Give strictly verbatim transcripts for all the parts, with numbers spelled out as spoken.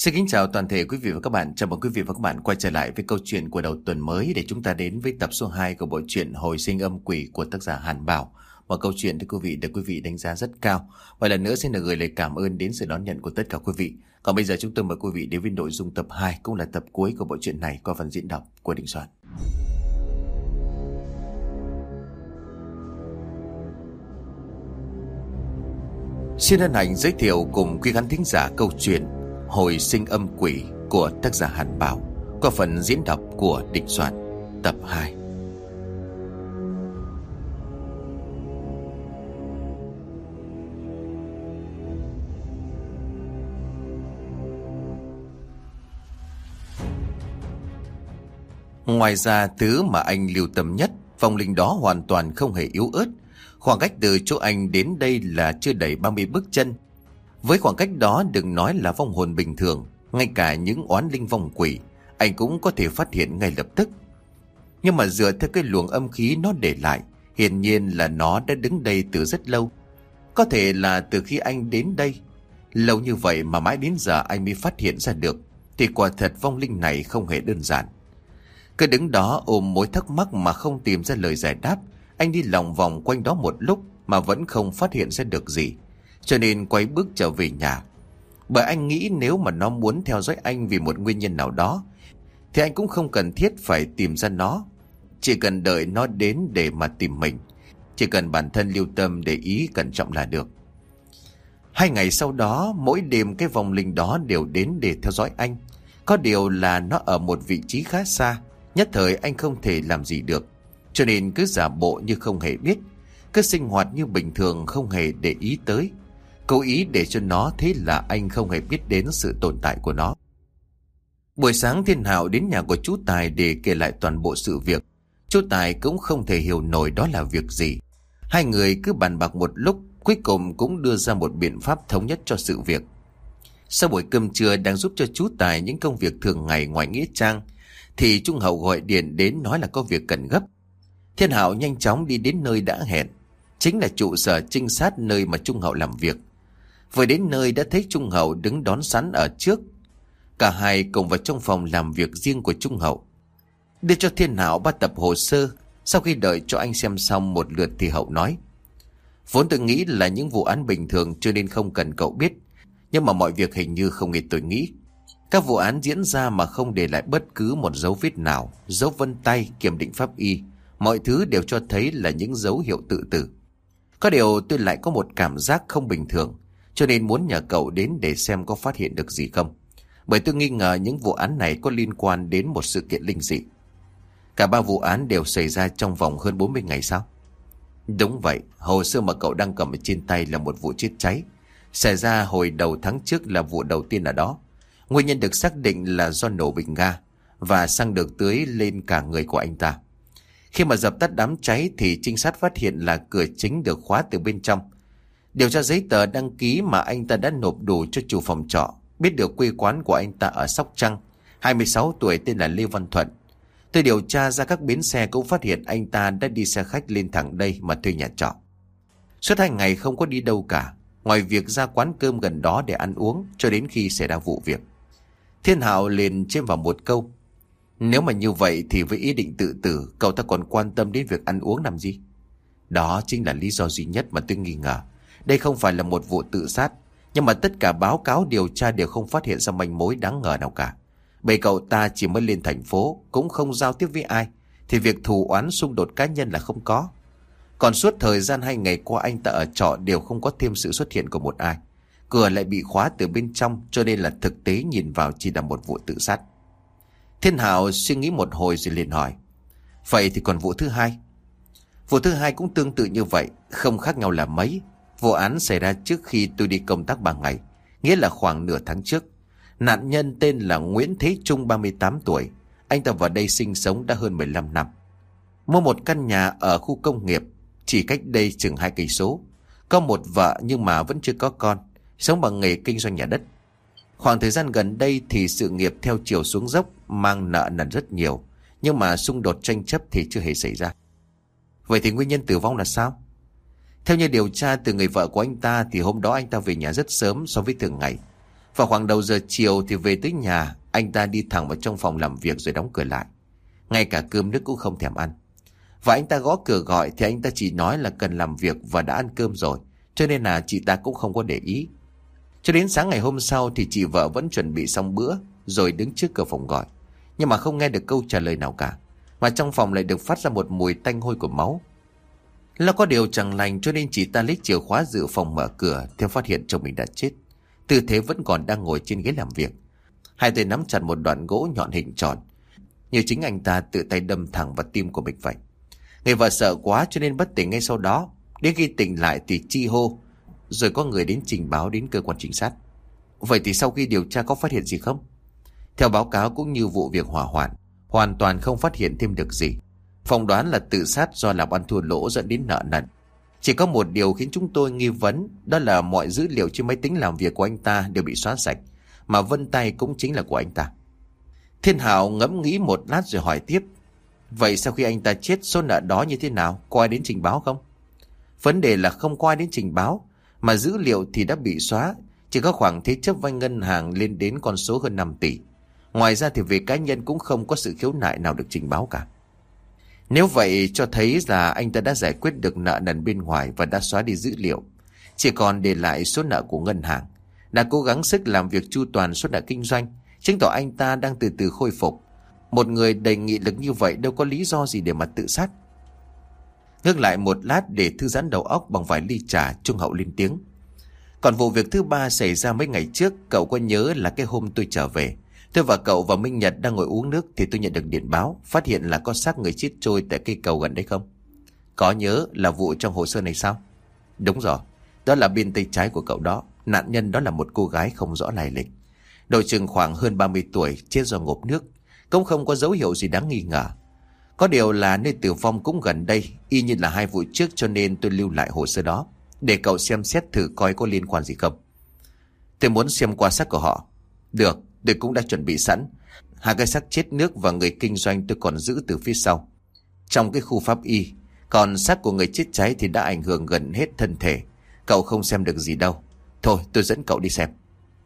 Xin kính chào toàn thể quý vị và các bạn. Chào mừng quý vị và các bạn quay trở lại với câu chuyện của đầu tuần mới để chúng ta đến với tập số hai của bộ truyện Hồi sinh âm quỷ của tác giả Hàn Bảo. Một câu chuyện được quý vị được quý vị đánh giá rất cao. Và lần nữa xin được gửi lời cảm ơn đến sự đón nhận của tất cả quý vị. Còn bây giờ chúng tôi mời quý vị đến với nội dung tập hai, cũng là tập cuối của bộ truyện này qua phần diễn đọc của Đình Soạn. Xin hân hạnh giới thiệu cùng quý khán thính giả câu chuyện Hồi sinh âm quỷ của tác giả Hàn Bảo qua phần diễn đọc của Đình Soạn, tập hai. Ngoài ra, thứ mà anh lưu tâm nhất, vong linh đó hoàn toàn không hề yếu ớt. Khoảng cách từ chỗ anh đến đây là chưa đầy ba mươi bước chân. Với khoảng cách đó, đừng nói là vong hồn bình thường, ngay cả những oán linh vong quỷ anh cũng có thể phát hiện ngay lập tức. Nhưng mà dựa theo cái luồng âm khí nó để lại, hiển nhiên là nó đã đứng đây từ rất lâu. Có thể là từ khi anh đến đây. Lâu như vậy mà mãi đến giờ anh mới phát hiện ra được, thì quả thật vong linh này không hề đơn giản. Cứ đứng đó ôm mối thắc mắc mà không tìm ra lời giải đáp, anh đi lòng vòng quanh đó một lúc mà vẫn không phát hiện ra được gì, cho nên quay bước trở về nhà. Bởi anh nghĩ nếu mà nó muốn theo dõi anh vì một nguyên nhân nào đó, thì anh cũng không cần thiết phải tìm ra nó. Chỉ cần đợi nó đến để mà tìm mình, chỉ cần bản thân lưu tâm để ý cẩn trọng là được. Hai ngày sau đó, mỗi đêm cái vong linh đó đều đến để theo dõi anh. Có điều là nó ở một vị trí khá xa, nhất thời anh không thể làm gì được, cho nên cứ giả bộ như không hề biết, cứ sinh hoạt như bình thường, không hề để ý tới, cố ý để cho nó thấy là anh không hề biết đến sự tồn tại của nó. Buổi sáng, Thiên Hạo đến nhà của chú Tài để kể lại toàn bộ sự việc. Chú Tài cũng không thể hiểu nổi đó là việc gì. Hai người cứ bàn bạc một lúc, cuối cùng cũng đưa ra một biện pháp thống nhất cho sự việc. Sau buổi cơm trưa đang giúp cho chú Tài những công việc thường ngày ngoài nghĩa trang, thì Trung Hậu gọi điện đến nói là có việc cần gấp. Thiên Hạo nhanh chóng đi đến nơi đã hẹn, chính là trụ sở trinh sát nơi mà Trung Hậu làm việc. Vừa đến nơi đã thấy Trung Hậu đứng đón sẵn ở trước. Cả hai cùng vào trong phòng làm việc riêng của Trung Hậu, đưa cho Thiên Hạo ba tập hồ sơ. Sau khi đợi cho anh xem xong một lượt thì Hậu nói: Vốn tôi nghĩ là những vụ án bình thường cho nên không cần cậu biết, nhưng mà mọi việc hình như không như tôi nghĩ. Các vụ án diễn ra mà không để lại bất cứ một dấu vết nào, dấu vân tay, kiểm định pháp y, mọi thứ đều cho thấy là những dấu hiệu tự tử. Có điều tôi lại có một cảm giác không bình thường, cho nên muốn nhờ cậu đến để xem có phát hiện được gì không. Bởi tôi nghi ngờ những vụ án này có liên quan đến một sự kiện linh dị. Cả ba vụ án đều xảy ra trong vòng hơn bốn mươi ngày sao? Đúng vậy, hồ sơ mà cậu đang cầm ở trên tay là một vụ chết cháy, xảy ra hồi đầu tháng trước, là vụ đầu tiên ở đó. Nguyên nhân được xác định là do nổ bình ga và xăng được tưới lên cả người của anh ta. Khi mà dập tắt đám cháy thì trinh sát phát hiện là cửa chính được khóa từ bên trong. Điều tra giấy tờ đăng ký mà anh ta đã nộp đủ cho chủ phòng trọ, biết được quê quán của anh ta ở Sóc Trăng, hai mươi sáu tuổi, tên là Lê Văn Thuận. Tôi điều tra ra các bến xe cũng phát hiện anh ta đã đi xe khách lên thẳng đây mà thuê nhà trọ. Suốt hai ngày không có đi đâu cả, ngoài việc ra quán cơm gần đó để ăn uống, cho đến khi xảy ra vụ việc. Thiên Hạo liền chêm vào một câu: Nếu mà như vậy thì với ý định tự tử, cậu ta còn quan tâm đến việc ăn uống làm gì? Đó chính là lý do duy nhất mà tôi nghi ngờ. Đây không phải là một vụ tự sát, nhưng mà tất cả báo cáo điều tra đều không phát hiện ra manh mối đáng ngờ nào cả. Bởi cậu ta chỉ mới lên thành phố, cũng không giao tiếp với ai, thì việc thù oán xung đột cá nhân là không có. Còn suốt thời gian hai ngày qua anh ta ở trọ đều không có thêm sự xuất hiện của một ai. Cửa lại bị khóa từ bên trong, cho nên là thực tế nhìn vào chỉ là một vụ tự sát. Thiên Hạo suy nghĩ một hồi rồi liền hỏi: Vậy thì còn vụ thứ hai? Vụ thứ hai cũng tương tự như vậy, không khác nhau là mấy. Vụ án xảy ra trước khi tôi đi công tác ba ngày, nghĩa là khoảng nửa tháng trước. Nạn nhân tên là Nguyễn Thế Trung, ba mươi tám tuổi. Anh ta vào đây sinh sống đã hơn mười lăm năm. Mua một căn nhà ở khu công nghiệp, chỉ cách đây chừng hai cây số. Có một vợ nhưng mà vẫn chưa có con, sống bằng nghề kinh doanh nhà đất. Khoảng thời gian gần đây thì sự nghiệp theo chiều xuống dốc, mang nợ nần rất nhiều, nhưng mà xung đột tranh chấp thì chưa hề xảy ra. Vậy thì nguyên nhân tử vong là sao? Theo như điều tra từ người vợ của anh ta thì hôm đó anh ta về nhà rất sớm so với thường ngày. Vào khoảng đầu giờ chiều thì về tới nhà, anh ta đi thẳng vào trong phòng làm việc rồi đóng cửa lại. Ngay cả cơm nước cũng không thèm ăn. Và anh ta gõ cửa gọi thì anh ta chỉ nói là cần làm việc và đã ăn cơm rồi, cho nên là chị ta cũng không có để ý. Cho đến sáng ngày hôm sau thì chị vợ vẫn chuẩn bị xong bữa rồi đứng trước cửa phòng gọi, nhưng mà không nghe được câu trả lời nào cả, mà trong phòng lại được phát ra một mùi tanh hôi của máu. Là có điều chẳng lành cho nên chị ta lấy chìa khóa dự phòng mở cửa thì phát hiện chồng mình đã chết. Tư thế vẫn còn đang ngồi trên ghế làm việc, hai tay nắm chặt một đoạn gỗ nhọn hình tròn, như chính anh ta tự tay đâm thẳng vào tim của mình vậy. Người vợ sợ quá cho nên bất tỉnh ngay sau đó. Đến khi tỉnh lại thì chi hô, rồi có người đến trình báo đến cơ quan trinh sát. Vậy thì sau khi điều tra có phát hiện gì không? Theo báo cáo cũng như vụ việc hỏa hoạn, hoàn toàn không phát hiện thêm được gì. Phỏng đoán là tự sát do làm ăn thua lỗ dẫn đến nợ nần. Chỉ có một điều khiến chúng tôi nghi vấn, đó là mọi dữ liệu trên máy tính làm việc của anh ta đều bị xóa sạch, mà vân tay cũng chính là của anh ta. Thiên Hảo ngẫm nghĩ một lát rồi hỏi tiếp, vậy sau khi anh ta chết số nợ đó như thế nào? Có ai đến trình báo không? Vấn đề là không có ai đến trình báo, mà dữ liệu thì đã bị xóa. Chỉ có khoản thế chấp vay ngân hàng lên đến con số hơn năm tỷ. Ngoài ra thì về cá nhân cũng không có sự khiếu nại nào được trình báo cả. Nếu vậy cho thấy là anh ta đã giải quyết được nợ nần bên ngoài và đã xóa đi dữ liệu, chỉ còn để lại số nợ của ngân hàng, đã cố gắng sức làm việc chu toàn số nợ kinh doanh, chứng tỏ anh ta đang từ từ khôi phục. Một người đầy nghị lực như vậy đâu có lý do gì để mà tự sát. Ngước lại một lát để thư giãn đầu óc bằng vài ly trà, Trung Hậu lên tiếng. Còn vụ việc thứ ba xảy ra mấy ngày trước, cậu có nhớ là cái hôm tôi trở về, tôi và cậu và Minh Nhật đang ngồi uống nước thì tôi nhận được điện báo, phát hiện là có xác người chết trôi tại cây cầu gần đấy không? Có nhớ là vụ trong hồ sơ này sao? Đúng rồi, đó là bên tay trái của cậu đó. Nạn nhân đó là một cô gái không rõ lai lịch, độ chừng khoảng hơn ba mươi tuổi, chết do ngộp nước, cũng không có dấu hiệu gì đáng nghi ngờ. Có điều là nơi tử vong cũng gần đây, y như là hai vụ trước, cho nên tôi lưu lại hồ sơ đó để cậu xem xét thử coi có liên quan gì không. Tôi muốn xem qua xác của họ. Được, tôi cũng đã chuẩn bị sẵn. Hai cái xác chết nước và người kinh doanh tôi còn giữ từ phía sau, trong cái khu pháp y. Còn xác của người chết cháy thì đã ảnh hưởng gần hết thân thể, cậu không xem được gì đâu. Thôi tôi dẫn cậu đi xem.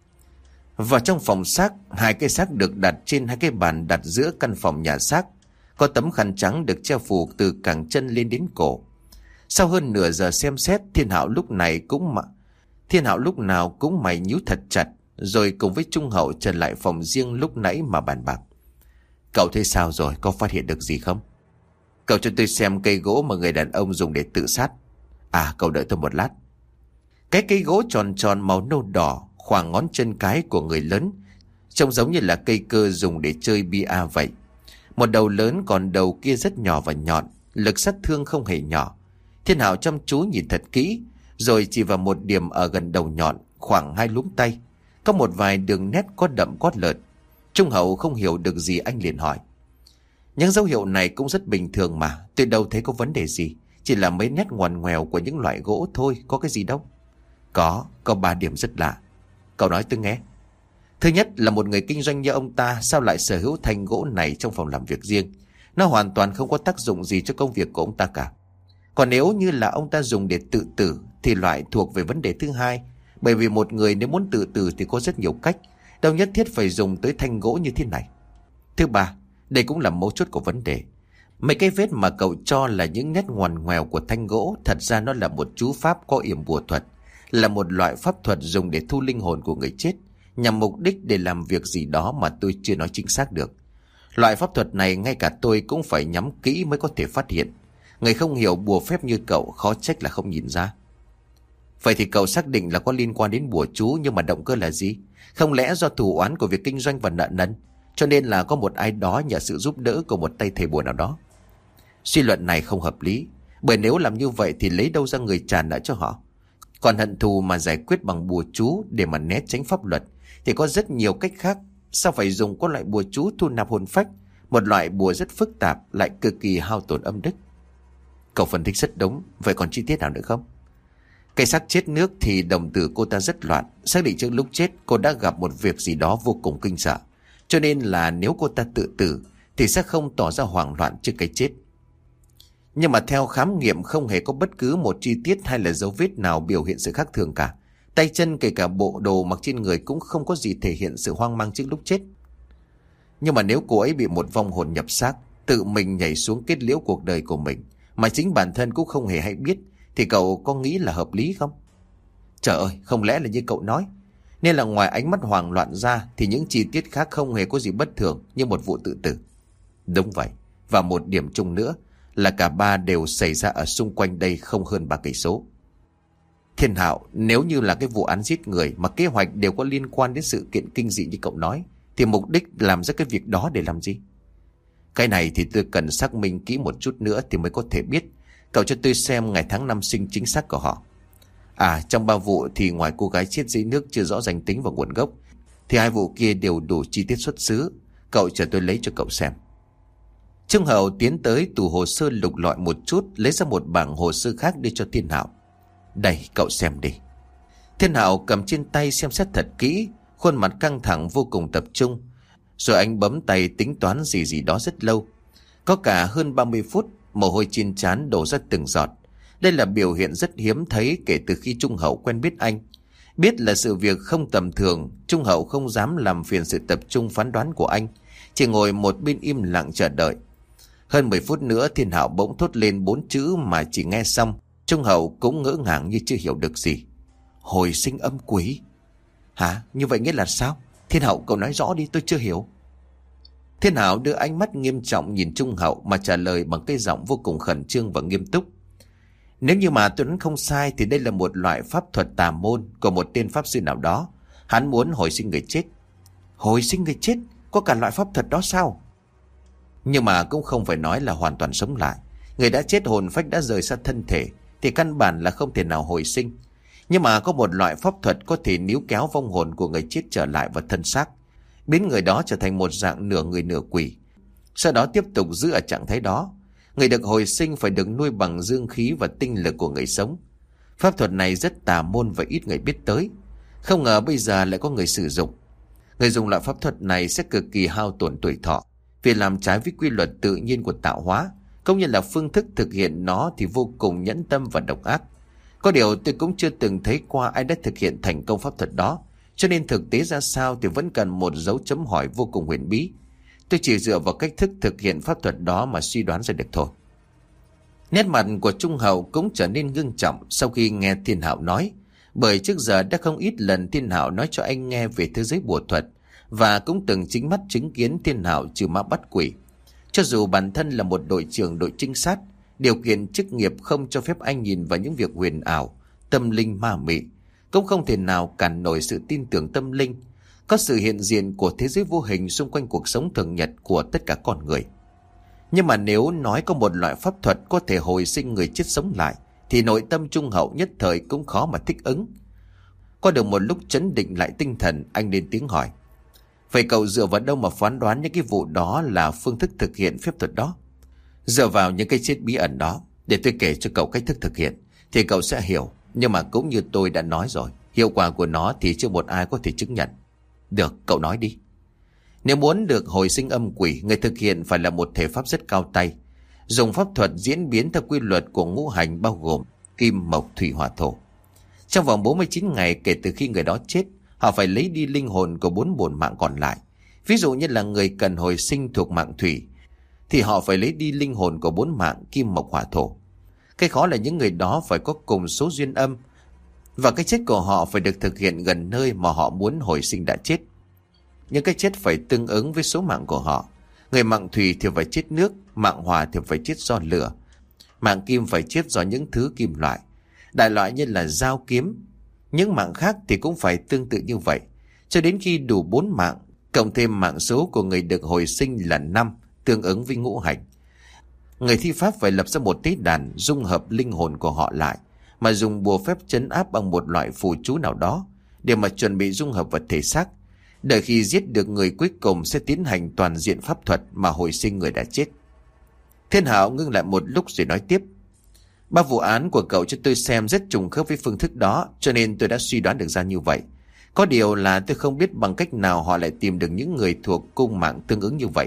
Vào trong phòng xác, hai cái xác được đặt trên hai cái bàn đặt giữa căn phòng nhà xác. Có tấm khăn trắng được che phủ từ cẳng chân lên đến cổ. Sau hơn nửa giờ xem xét, Thiên Hạo lúc này cũng mà Thiên Hạo lúc nào cũng mày nhíu thật chặt, rồi cùng với Trung Hậu trở lại phòng riêng lúc nãy mà bàn bạc. Cậu thấy sao rồi, có phát hiện được gì không? Cậu cho tôi xem cây gỗ mà người đàn ông dùng để tự sát. À, cậu đợi tôi một lát. Cái cây gỗ tròn tròn màu nâu đỏ, khoảng ngón chân cái của người lớn, trông giống như là cây cơ dùng để chơi bia vậy. Một đầu lớn, còn đầu kia rất nhỏ và nhọn, lực sát thương không hề nhỏ. Thiên Hạo chăm chú nhìn thật kỹ, rồi chỉ vào một điểm ở gần đầu nhọn, khoảng hai luống tay, có một vài đường nét có đậm cốt lợn. Trung Hậu không hiểu được gì, anh liền hỏi. Những dấu hiệu này cũng rất bình thường mà, tôi đâu thấy có vấn đề gì, chỉ là mấy nét ngoằn ngoèo của những loại gỗ thôi, có cái gì đâu. Có, có ba điểm rất lạ. Cậu nói tôi nghe. Thứ nhất là một người kinh doanh như ông ta sao lại sở hữu thanh gỗ này trong phòng làm việc riêng. Nó hoàn toàn không có tác dụng gì cho công việc của ông ta cả. Còn nếu như là ông ta dùng để tự tử thì loại thuộc về vấn đề thứ hai. Bởi vì một người nếu muốn tự tử thì có rất nhiều cách, đâu nhất thiết phải dùng tới thanh gỗ như thế này. Thứ ba, đây cũng là mấu chốt của vấn đề. Mấy cái vết mà cậu cho là những nét ngoằn ngoèo của thanh gỗ, thật ra nó là một chú pháp có yểm bùa thuật, là một loại pháp thuật dùng để thu linh hồn của người chết, nhằm mục đích để làm việc gì đó mà tôi chưa nói chính xác được. Loại pháp thuật này ngay cả tôi cũng phải nhắm kỹ mới có thể phát hiện. Người không hiểu bùa phép như cậu khó trách là không nhìn ra. Vậy thì cậu xác định là có liên quan đến bùa chú, nhưng mà động cơ là gì? Không lẽ do thù oán của việc kinh doanh và nợ nần, cho nên là có một ai đó nhờ sự giúp đỡ của một tay thầy bùa nào đó? Suy luận này không hợp lý, bởi nếu làm như vậy thì lấy đâu ra người trả nợ cho họ? Còn hận thù mà giải quyết bằng bùa chú để mà né tránh pháp luật thì có rất nhiều cách khác. Sao phải dùng có loại bùa chú thu nạp hồn phách, một loại bùa rất phức tạp lại cực kỳ hao tổn âm đức? Cậu phân tích rất đúng. Vậy còn chi tiết nào nữa không? Cây xác chết nước thì đồng tử cô ta rất loạn, xác định trước lúc chết cô đã gặp một việc gì đó vô cùng kinh sợ, cho nên là nếu cô ta tự tử thì sẽ không tỏ ra hoảng loạn trước cái chết. Nhưng mà theo khám nghiệm không hề có bất cứ một chi tiết hay là dấu vết nào biểu hiện sự khác thường cả. Tay chân kể cả bộ đồ mặc trên người cũng không có gì thể hiện sự hoang mang trước lúc chết. Nhưng mà nếu cô ấy bị một vong hồn nhập xác, tự mình nhảy xuống kết liễu cuộc đời của mình, mà chính bản thân cũng không hề hay biết, thì cậu có nghĩ là hợp lý không? Trời ơi, không lẽ là như cậu nói, nên là ngoài ánh mắt hoảng loạn ra thì những chi tiết khác không hề có gì bất thường như một vụ tự tử. Đúng vậy, và một điểm chung nữa là cả ba đều xảy ra ở xung quanh đây không hơn ba cây số. Thiên Hạo, nếu như là cái vụ án giết người mà kế hoạch đều có liên quan đến sự kiện kinh dị như cậu nói, thì mục đích làm ra cái việc đó để làm gì? Cái này thì tôi cần xác minh kỹ một chút nữa thì mới có thể biết. Cậu cho tôi xem ngày tháng năm sinh chính xác của họ. À, trong ba vụ thì ngoài cô gái chết dưới nước chưa rõ danh tính và nguồn gốc, thì hai vụ kia đều đủ chi tiết xuất xứ. Cậu chờ tôi lấy cho cậu xem. Trung Hậu tiến tới tủ hồ sơ lục lọi một chút, lấy ra một bảng hồ sơ khác đưa cho Thiên Hạo. Đây, cậu xem đi. Thiên Hạo cầm trên tay xem xét thật kỹ, khuôn mặt căng thẳng vô cùng tập trung. Rồi anh bấm tay tính toán gì gì đó rất lâu. Có cả hơn ba mươi phút, mồ hôi trên trán đổ ra từng giọt. Đây là biểu hiện rất hiếm thấy kể từ khi Trung Hậu quen biết anh. Biết là sự việc không tầm thường, Trung Hậu không dám làm phiền sự tập trung phán đoán của anh, chỉ ngồi một bên im lặng chờ đợi. Hơn mười phút nữa Thiên Hạo bỗng thốt lên bốn chữ mà chỉ nghe xong Trung Hậu cũng ngỡ ngàng như chưa hiểu được gì. Hồi sinh âm quỷ. Hả? Như vậy nghĩa là sao? Thiên Hậu, cậu nói rõ đi, tôi chưa hiểu. Thiên Hạo đưa ánh mắt nghiêm trọng nhìn Trung Hậu mà trả lời bằng cái giọng vô cùng khẩn trương và nghiêm túc. Nếu như mà tôi đoán không sai thì đây là một loại pháp thuật tà môn của một tên pháp sư nào đó. Hắn muốn hồi sinh người chết. Hồi sinh người chết? Có cả loại pháp thuật đó sao? Nhưng mà cũng không phải nói là hoàn toàn sống lại. Người đã chết hồn phách đã rời xa thân thể thì căn bản là không thể nào hồi sinh. Nhưng mà có một loại pháp thuật có thể níu kéo vong hồn của người chết trở lại vào thân xác, biến người đó trở thành một dạng nửa người nửa quỷ, sau đó tiếp tục giữ ở trạng thái đó. Người được hồi sinh phải được nuôi bằng dương khí và tinh lực của người sống. Pháp thuật này rất tà môn và ít người biết tới. Không ngờ bây giờ lại có người sử dụng. Người dùng loại pháp thuật này sẽ cực kỳ hao tổn tuổi thọ, vì làm trái với quy luật tự nhiên của tạo hóa, cũng như là phương thức thực hiện nó thì vô cùng nhẫn tâm và độc ác. Có điều tôi cũng chưa từng thấy qua ai đã thực hiện thành công pháp thuật đó, cho nên thực tế ra sao thì vẫn cần một dấu chấm hỏi vô cùng huyền bí. Tôi chỉ dựa vào cách thức thực hiện pháp thuật đó mà suy đoán ra được thôi. Nét mặt của Trung Hậu cũng trở nên ngưng trọng sau khi nghe Thiên Hạo nói, bởi trước giờ đã không ít lần Thiên Hạo nói cho anh nghe về thế giới bùa thuật, và cũng từng chính mắt chứng kiến Thiên Hạo trừ ma bắt quỷ. Cho dù bản thân là một đội trưởng đội trinh sát, điều kiện chức nghiệp không cho phép anh nhìn vào những việc huyền ảo, tâm linh ma mị, cũng không thể nào cản nổi sự tin tưởng tâm linh, có sự hiện diện của thế giới vô hình xung quanh cuộc sống thường nhật của tất cả con người. Nhưng mà nếu nói có một loại pháp thuật có thể hồi sinh người chết sống lại, thì nội tâm Trung Hậu nhất thời cũng khó mà thích ứng. Qua được một lúc trấn định lại tinh thần, anh lên tiếng hỏi. Vậy cậu dựa vào đâu mà phán đoán những cái vụ đó là phương thức thực hiện phép thuật đó? Dựa vào những cái chết bí ẩn đó. Để tôi kể cho cậu cách thức thực hiện thì cậu sẽ hiểu. Nhưng mà cũng như tôi đã nói rồi, hiệu quả của nó thì chưa một ai có thể chứng nhận. Được, cậu nói đi. Nếu muốn được hồi sinh âm quỷ, người thực hiện phải là một thể pháp rất cao tay, dùng pháp thuật diễn biến theo quy luật của ngũ hành bao gồm kim, mộc, thủy, hỏa, thổ. Trong vòng bốn mươi chín ngày kể từ khi người đó chết, họ phải lấy đi linh hồn của bốn bổn mạng còn lại. Ví dụ như là người cần hồi sinh thuộc mạng thủy, thì họ phải lấy đi linh hồn của bốn mạng kim, mộc, hỏa, thổ. Cái khó là những người đó phải có cùng số duyên âm, và cái chết của họ phải được thực hiện gần nơi mà họ muốn hồi sinh đã chết. Những cái chết phải tương ứng với số mạng của họ. Người mạng thủy thì phải chết nước, mạng hỏa thì phải chết do lửa, mạng kim phải chết do những thứ kim loại, đại loại như là dao kiếm. Những mạng khác thì cũng phải tương tự như vậy, cho đến khi đủ bốn mạng, cộng thêm mạng số của người được hồi sinh là năm, tương ứng với ngũ hành. Người thi pháp phải lập ra một tế đàn dung hợp linh hồn của họ lại, mà dùng bùa phép trấn áp bằng một loại phù chú nào đó để mà chuẩn bị dung hợp vật thể xác. Đợi khi giết được người cuối cùng sẽ tiến hành toàn diện pháp thuật mà hồi sinh người đã chết. Thiên Hạo ngưng lại một lúc rồi nói tiếp. Ba vụ án của cậu cho tôi xem rất trùng khớp với phương thức đó, cho nên tôi đã suy đoán được ra như vậy. Có điều là tôi không biết bằng cách nào họ lại tìm được những người thuộc cung mạng tương ứng như vậy.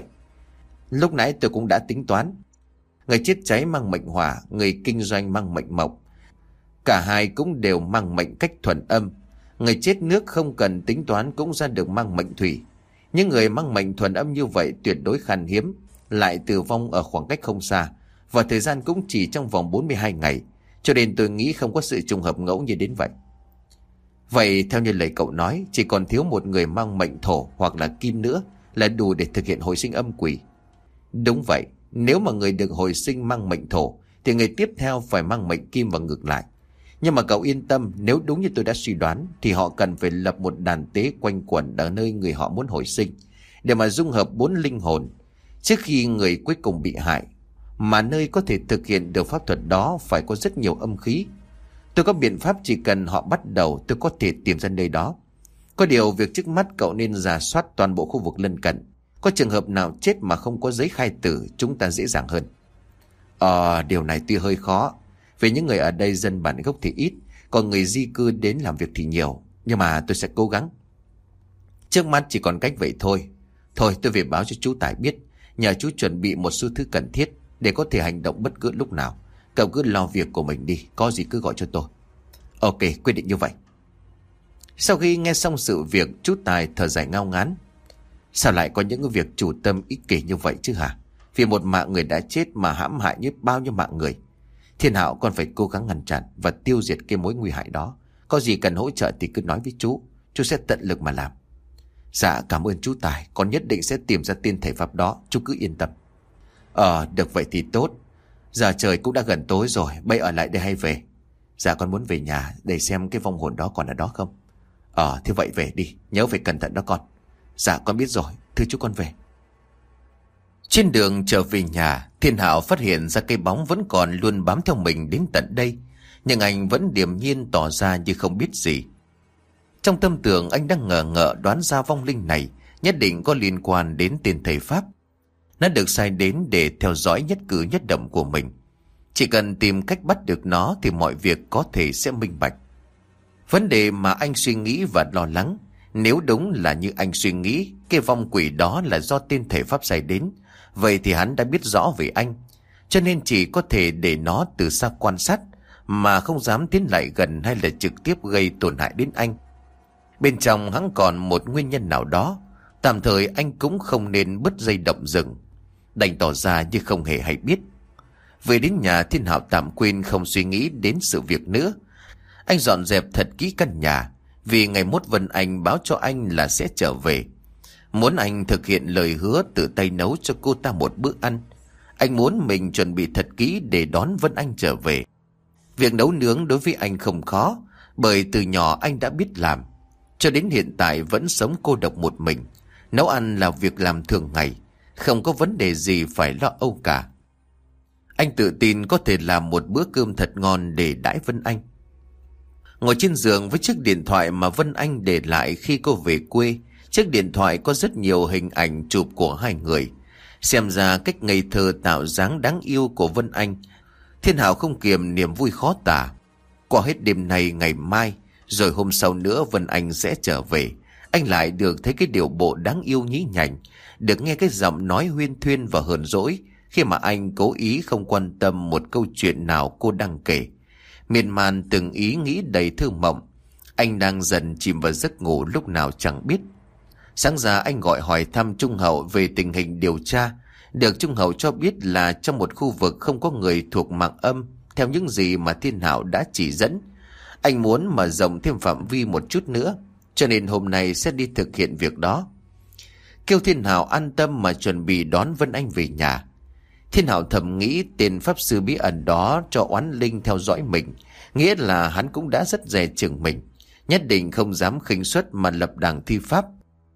Lúc nãy tôi cũng đã tính toán. Người chết cháy mang mệnh hỏa, người kinh doanh mang mệnh mộc. Cả hai cũng đều mang mệnh cách thuần âm, Người chết nước không cần tính toán cũng ra được mang mệnh thủy. Những người mang mệnh thuần âm như vậy tuyệt đối khan hiếm, lại tử vong ở khoảng cách không xa, và thời gian cũng chỉ trong vòng bốn mươi hai ngày, cho nên tôi nghĩ không có sự trùng hợp ngẫu nhiên đến vậy. Vậy theo như lời cậu nói, chỉ còn thiếu một người mang mệnh thổ hoặc là kim nữa là đủ để thực hiện hồi sinh âm quỷ. Đúng vậy, nếu mà người được hồi sinh mang mệnh thổ thì người tiếp theo phải mang mệnh kim và ngược lại. Nhưng mà cậu yên tâm, nếu đúng như tôi đã suy đoán thì họ cần phải lập một đàn tế quanh quẩn ở nơi người họ muốn hồi sinh, để mà dung hợp bốn linh hồn trước khi người cuối cùng bị hại. Mà nơi có thể thực hiện được pháp thuật đó phải có rất nhiều âm khí. Tôi có biện pháp, chỉ cần họ bắt đầu tôi có thể tìm ra nơi đó. Có điều việc trước mắt cậu nên rà soát toàn bộ khu vực lân cận. Có trường hợp nào chết mà không có giấy khai tử, chúng ta dễ dàng hơn. Ờ, điều này tuy hơi khó, vì những người ở đây dân bản gốc thì ít, còn người di cư đến làm việc thì nhiều. Nhưng mà tôi sẽ cố gắng. Trước mắt chỉ còn cách vậy thôi. Thôi tôi về báo cho chú Tài biết, nhờ chú chuẩn bị một số thứ cần thiết để có thể hành động bất cứ lúc nào. Cậu cứ lo việc của mình đi, có gì cứ gọi cho tôi. Ok, quyết định như vậy. Sau khi nghe xong sự việc, chú Tài thở dài ngao ngán. Sao lại có những việc chủ tâm ích kỷ như vậy chứ hả? Vì một mạng người đã chết mà hãm hại như bao nhiêu mạng người. Thiên Hạo còn phải cố gắng ngăn chặn và tiêu diệt cái mối nguy hại đó. Có gì cần hỗ trợ thì cứ nói với chú, chú sẽ tận lực mà làm. Dạ cảm ơn chú Tài, con nhất định sẽ tìm ra tiên thể pháp đó, chú cứ yên tâm. Ờ, được vậy thì tốt. Giờ trời cũng đã gần tối rồi, bây ở lại đây hay về? Dạ con muốn về nhà để xem cái vong hồn đó còn ở đó không. Ờ, thế vậy về đi, nhớ phải cẩn thận đó con. Dạ con biết rồi, thưa chú con về. Trên đường trở về nhà, Thiên Hạo phát hiện ra cái bóng vẫn còn luôn bám theo mình đến tận đây, nhưng anh vẫn điềm nhiên tỏ ra như không biết gì. Trong tâm tưởng anh đang ngờ ngợ đoán ra vong linh này nhất định có liên quan đến tên thầy Pháp. Nó được sai đến để theo dõi nhất cử nhất động của mình. Chỉ cần tìm cách bắt được nó thì mọi việc có thể sẽ minh bạch. Vấn đề mà anh suy nghĩ và lo lắng, nếu đúng là như anh suy nghĩ, cái vong quỷ đó là do tên thể Pháp sai đến, vậy thì hắn đã biết rõ về anh, cho nên chỉ có thể để nó từ xa quan sát, mà không dám tiến lại gần hay là trực tiếp gây tổn hại đến anh. Bên trong hắn còn một nguyên nhân nào đó, tạm thời anh cũng không nên bứt dây động rừng, đành tỏ ra như không hề hay biết. Về đến nhà, Thiên Hạo tạm quên không suy nghĩ đến sự việc nữa. Anh dọn dẹp thật kỹ căn nhà, vì ngày mốt Vân Anh báo cho anh là sẽ trở về. Muốn anh thực hiện lời hứa tự tay nấu cho cô ta một bữa ăn. Anh muốn mình chuẩn bị thật kỹ để đón Vân Anh trở về. Việc nấu nướng đối với anh không khó, bởi từ nhỏ anh đã biết làm. Cho đến hiện tại vẫn sống cô độc một mình. Nấu ăn là việc làm thường ngày, không có vấn đề gì phải lo âu cả. Anh tự tin có thể làm một bữa cơm thật ngon để đãi Vân Anh. Ngồi trên giường với chiếc điện thoại mà Vân Anh để lại khi cô về quê, chiếc điện thoại có rất nhiều hình ảnh chụp của hai người. Xem ra cách ngây thơ tạo dáng đáng yêu của Vân Anh, Thiên Hạo không kiềm niềm vui khó tả. Qua hết đêm nay ngày mai, rồi hôm sau nữa Vân Anh sẽ trở về. Anh lại được thấy cái điệu bộ đáng yêu nhí nhảnh, được nghe cái giọng nói huyên thuyên và hờn dỗi khi mà anh cố ý không quan tâm một câu chuyện nào cô đang kể. Miên man từng ý nghĩ đầy thơ mộng. Anh đang dần chìm vào giấc ngủ lúc nào chẳng biết. Sáng ra anh gọi hỏi thăm Trung Hậu về tình hình điều tra. Được Trung Hậu cho biết là trong một khu vực không có người thuộc mạng âm, theo những gì mà Thiên Hạo đã chỉ dẫn. Anh muốn mở rộng thêm phạm vi một chút nữa, cho nên hôm nay sẽ đi thực hiện việc đó. Kêu Thiên Hạo an tâm mà chuẩn bị đón Vân Anh về nhà. Thiên Hạo thầm nghĩ tên pháp sư bí ẩn đó cho oán linh theo dõi mình, nghĩa là hắn cũng đã rất dè chừng mình, nhất định không dám khinh suất mà lập đảng thi pháp.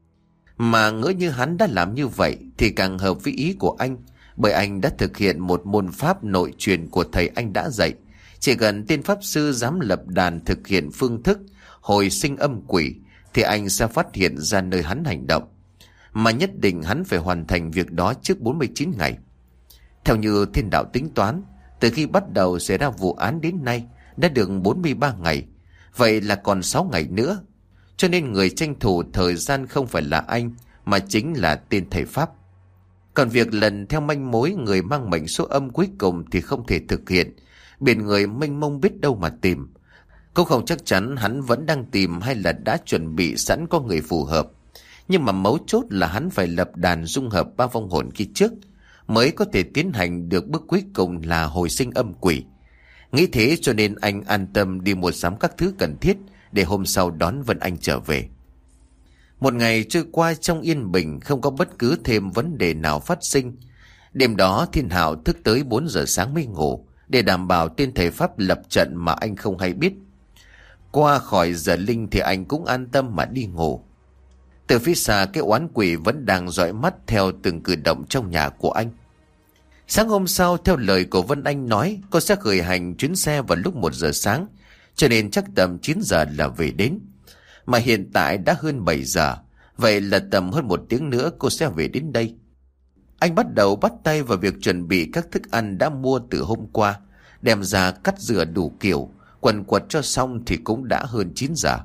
Mà ngỡ như hắn đã làm như vậy thì càng hợp với ý của anh, bởi anh đã thực hiện một môn pháp nội truyền của thầy anh đã dạy. Chỉ cần tên pháp sư dám lập đàn thực hiện phương thức hồi sinh âm quỷ thì anh sẽ phát hiện ra nơi hắn hành động, mà nhất định hắn phải hoàn thành việc đó trước bốn mươi chín ngày. Theo như Thiên Đạo tính toán, từ khi bắt đầu xảy ra vụ án đến nay đã được bốn mươi ba ngày, vậy là còn sáu ngày nữa. Cho nên người tranh thủ thời gian không phải là anh, mà chính là tên thầy Pháp. Còn việc lần theo manh mối người mang mệnh số âm cuối cùng thì không thể thực hiện, biển người mênh mông biết đâu mà tìm. Cũng không chắc chắn hắn vẫn đang tìm hay là đã chuẩn bị sẵn có người phù hợp. Nhưng mà mấu chốt là hắn phải lập đàn dung hợp ba vong hồn kia trước, mới có thể tiến hành được bước cuối cùng là hồi sinh âm quỷ. Nghĩ thế cho nên anh an tâm đi mua sắm các thứ cần thiết để hôm sau đón Vân Anh trở về. Một ngày trôi qua trong yên bình, không có bất cứ thêm vấn đề nào phát sinh. Đêm đó Thiên Hạo thức tới bốn giờ sáng mới ngủ, để đảm bảo tên thầy pháp lập trận mà anh không hay biết. Qua khỏi giờ linh thì anh cũng an tâm mà đi ngủ. Từ phía xa cái oán quỷ vẫn đang dõi mắt theo từng cử động trong nhà của anh. Sáng hôm sau, theo lời của Vân Anh nói, cô sẽ khởi hành chuyến xe vào lúc một giờ sáng, cho nên chắc tầm chín giờ là về đến. Mà hiện tại đã hơn bảy giờ, vậy là tầm hơn một tiếng nữa cô sẽ về đến đây. Anh bắt đầu bắt tay vào việc chuẩn bị các thức ăn đã mua từ hôm qua, đem ra cắt rửa đủ kiểu, quần quật cho xong thì cũng đã hơn chín giờ.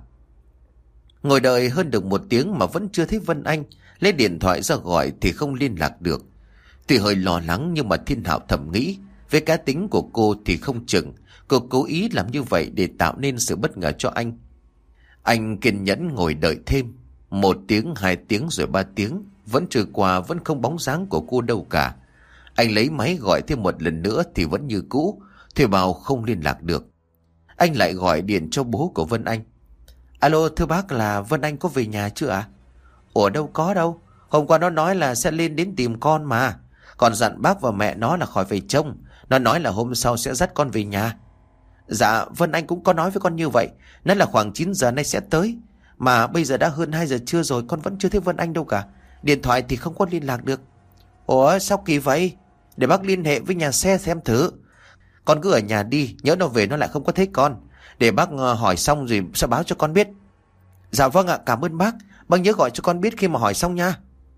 Ngồi đợi hơn được một tiếng mà vẫn chưa thấy Vân Anh, lấy điện thoại ra gọi thì không liên lạc được. Tuy hơi lo lắng nhưng mà Thiên Hạo thầm nghĩ, với cá tính của cô thì không chừng cô cố ý làm như vậy để tạo nên sự bất ngờ cho anh. Anh kiên nhẫn ngồi đợi thêm, một tiếng, hai tiếng rồi ba tiếng, vẫn trôi qua vẫn không bóng dáng của cô đâu cả. Anh lấy máy gọi thêm một lần nữa thì vẫn như cũ, thuê bao không liên lạc được. Anh lại gọi điện cho bố của Vân Anh. Alo, thưa bác, là Vân Anh có về nhà chưa ạ? À? Ủa đâu có đâu, hôm qua nó nói là sẽ lên đến tìm con mà. Còn dặn bác và mẹ nó là khỏi về trông, nó nói là hôm sau sẽ dắt con về nhà. Dạ, Vân Anh cũng có nói với con như vậy, nói là khoảng chín giờ nay sẽ tới. Mà bây giờ đã hơn hai giờ trưa rồi, con vẫn chưa thấy Vân Anh đâu cả. Điện thoại thì không có liên lạc được. Ủa sao kỳ vậy? Để bác liên hệ với nhà xe xem thử. Con cứ ở nhà đi, nhớ nó về nó lại không có thấy con. Để bác hỏi xong rồi sẽ báo cho con biết. Dạ vâng ạ, cảm ơn bác. Bác nhớ gọi cho con biết khi mà hỏi xong nha.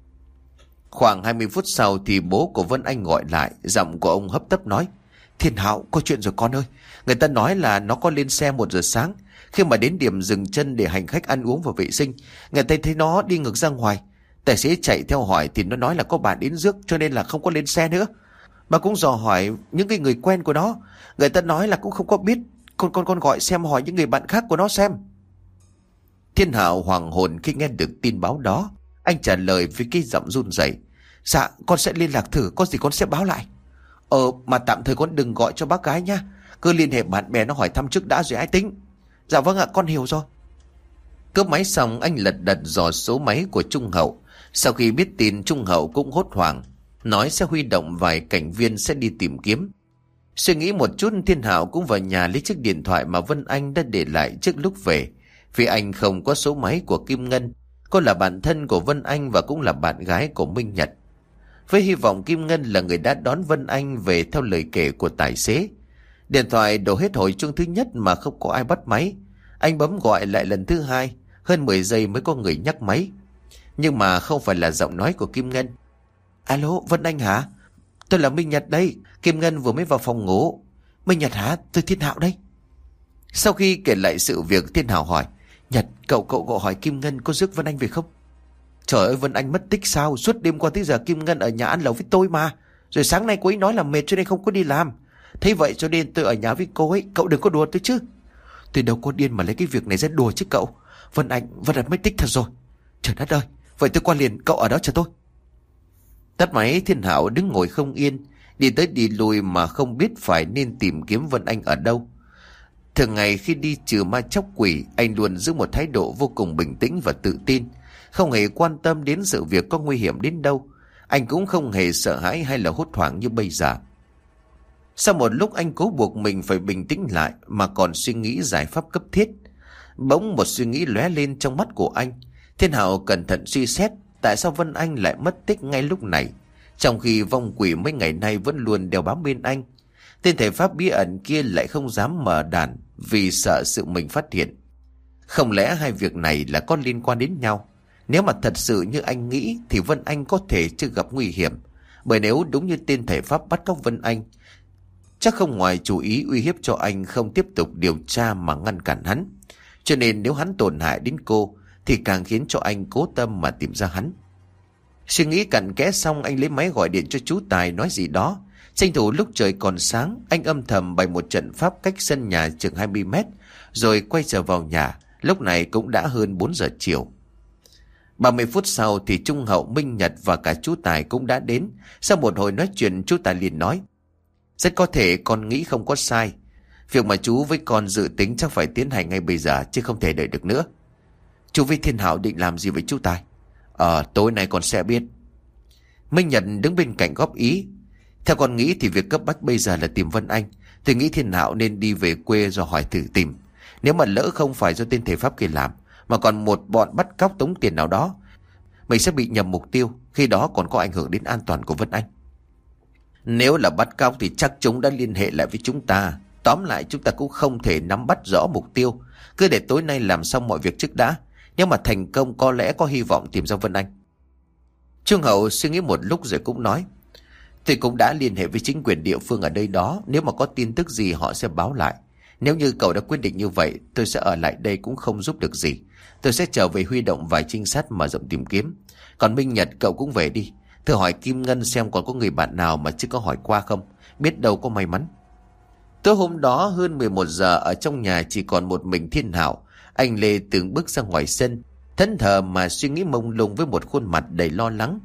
Khoảng hai mươi phút sau thì bố của Vân Anh gọi lại, giọng của ông hấp tấp nói. Thiên Hạo, có chuyện rồi con ơi. Người ta nói là nó có lên xe một giờ sáng. Khi mà đến điểm dừng chân để hành khách ăn uống và vệ sinh, người ta thấy nó đi ngược ra ngoài. Tài xế chạy theo hỏi thì nó nói là có bạn đến rước cho nên là không có lên xe nữa. Mà cũng dò hỏi những cái người quen của nó, người ta nói là cũng không có biết. Con con con gọi xem, hỏi những người bạn khác của nó xem. Thiên Hạo hoàng hồn khi nghe được tin báo đó. Anh trả lời với cái giọng run rẩy. Dạ, con sẽ liên lạc thử, có gì con sẽ báo lại. Ờ, mà tạm thời con đừng gọi cho bác gái nha. Cứ liên hệ bạn bè nó hỏi thăm trước đã rồi ai tính. Dạ vâng ạ, con hiểu rồi. Cướp máy xong anh lật đật dò số máy của Trung Hậu. Sau khi biết tin, Trung Hậu cũng hốt hoảng, nói sẽ huy động vài cảnh viên sẽ đi tìm kiếm. Suy nghĩ một chút, Thiên Hạo cũng vào nhà lấy chiếc điện thoại mà Vân Anh đã để lại trước lúc về. Vì anh không có số máy của Kim Ngân. Cô là bạn thân của Vân Anh và cũng là bạn gái của Minh Nhật. Với hy vọng Kim Ngân là người đã đón Vân Anh về theo lời kể của tài xế. Điện thoại đổ hết hồi chuông thứ nhất mà không có ai bắt máy. Anh bấm gọi lại lần thứ hai, hơn mười giây mới có người nhắc máy. Nhưng mà không phải là giọng nói của Kim Ngân. Alo, Vân Anh hả? Tôi là Minh Nhật đây. Kim Ngân vừa mới vào phòng ngủ. Minh Nhật hả? Tôi Thiên Hạo đây. Sau khi kể lại sự việc, Thiên Hạo hỏi. Nhật, cậu cậu cậu hỏi Kim Ngân có rước Vân Anh về không? Trời ơi, Vân Anh mất tích sao? Suốt đêm qua tới giờ Kim Ngân ở nhà ăn lẩu với tôi mà. Rồi sáng nay cô ấy nói là mệt cho nên không có đi làm. Thế vậy cho nên tôi ở nhà với cô ấy. Cậu đừng có đùa tôi chứ. Tôi đâu có điên mà lấy cái việc này ra đùa chứ cậu. Vân Anh, Vân Anh mất tích thật rồi. Trời đất ơi, vậy tôi qua liền, cậu ở đó chờ tôi. Tắt máy, Thiên Hạo đứng ngồi không yên, đi tới đi lui mà không biết phải nên tìm kiếm Vân Anh ở đâu. Thường ngày khi đi trừ ma chóc quỷ, anh luôn giữ một thái độ vô cùng bình tĩnh và tự tin, không hề quan tâm đến sự việc có nguy hiểm đến đâu. Anh cũng không hề sợ hãi hay là hốt hoảng như bây giờ. Sau một lúc anh cố buộc mình phải bình tĩnh lại mà còn suy nghĩ giải pháp cấp thiết. Bỗng một suy nghĩ lóe lên trong mắt của anh. Thiên Hạo cẩn thận suy xét tại sao Vân Anh lại mất tích ngay lúc này, trong khi vong quỷ mấy ngày nay vẫn luôn đeo bám bên anh. Tên thể pháp bí ẩn kia lại không dám mở đàn vì sợ sự mình phát hiện. Không lẽ hai việc này là có liên quan đến nhau? Nếu mà thật sự như anh nghĩ thì Vân Anh có thể chưa gặp nguy hiểm. Bởi nếu đúng như tên thể pháp bắt cóc Vân Anh, chắc không ngoài chủ ý uy hiếp cho anh không tiếp tục điều tra mà ngăn cản hắn. Cho nên nếu hắn tổn hại đến cô thì càng khiến cho anh cố tâm mà tìm ra hắn. Suy nghĩ cặn kẽ xong, anh lấy máy gọi điện cho chú Tài nói gì đó. Tranh thủ lúc trời còn sáng, anh âm thầm bày một trận pháp cách sân nhà chừng hai mươi mét, rồi quay trở vào nhà. Lúc này cũng đã hơn bốn giờ chiều. ba mươi phút sau thì Trung Hậu, Minh Nhật và cả chú Tài cũng đã đến. Sau một hồi nói chuyện, chú Tài liền nói: rất có thể con nghĩ không có sai. Việc mà chú với con dự tính chắc phải tiến hành ngay bây giờ, chứ không thể đợi được nữa. Chú với Thiên Hảo định làm gì với chú Tài? Ờ, tối nay con sẽ biết. Minh Nhật đứng bên cạnh góp ý: theo con nghĩ thì việc cấp bách bây giờ là tìm Vân Anh. Tôi nghĩ Thiên Hảo nên đi về quê rồi hỏi thử tìm. Nếu mà lỡ không phải do tên thể pháp kia làm, mà còn một bọn bắt cóc tống tiền nào đó, mình sẽ bị nhầm mục tiêu. Khi đó còn có ảnh hưởng đến an toàn của Vân Anh. Nếu là bắt cóc thì chắc chúng đã liên hệ lại với chúng ta. Tóm lại chúng ta cũng không thể nắm bắt rõ mục tiêu. Cứ để tối nay làm xong mọi việc trước đã. Nếu mà thành công có lẽ có hy vọng tìm ra Vân Anh. Trương Hậu suy nghĩ một lúc rồi cũng nói: tôi cũng đã liên hệ với chính quyền địa phương ở đây đó. Nếu mà có tin tức gì họ sẽ báo lại. Nếu như cậu đã quyết định như vậy, tôi sẽ ở lại đây cũng không giúp được gì. Tôi sẽ trở về huy động vài trinh sát mở rộng tìm kiếm. Còn Minh Nhật cậu cũng về đi. Thử hỏi Kim Ngân xem còn có người bạn nào mà chưa có hỏi qua không. Biết đâu có may mắn. Tối hôm đó hơn mười một giờ, ở trong nhà chỉ còn một mình Thiên Hảo. Anh Lê từng bước ra ngoài sân, thẫn thờ mà suy nghĩ mông lung với một khuôn mặt đầy lo lắng.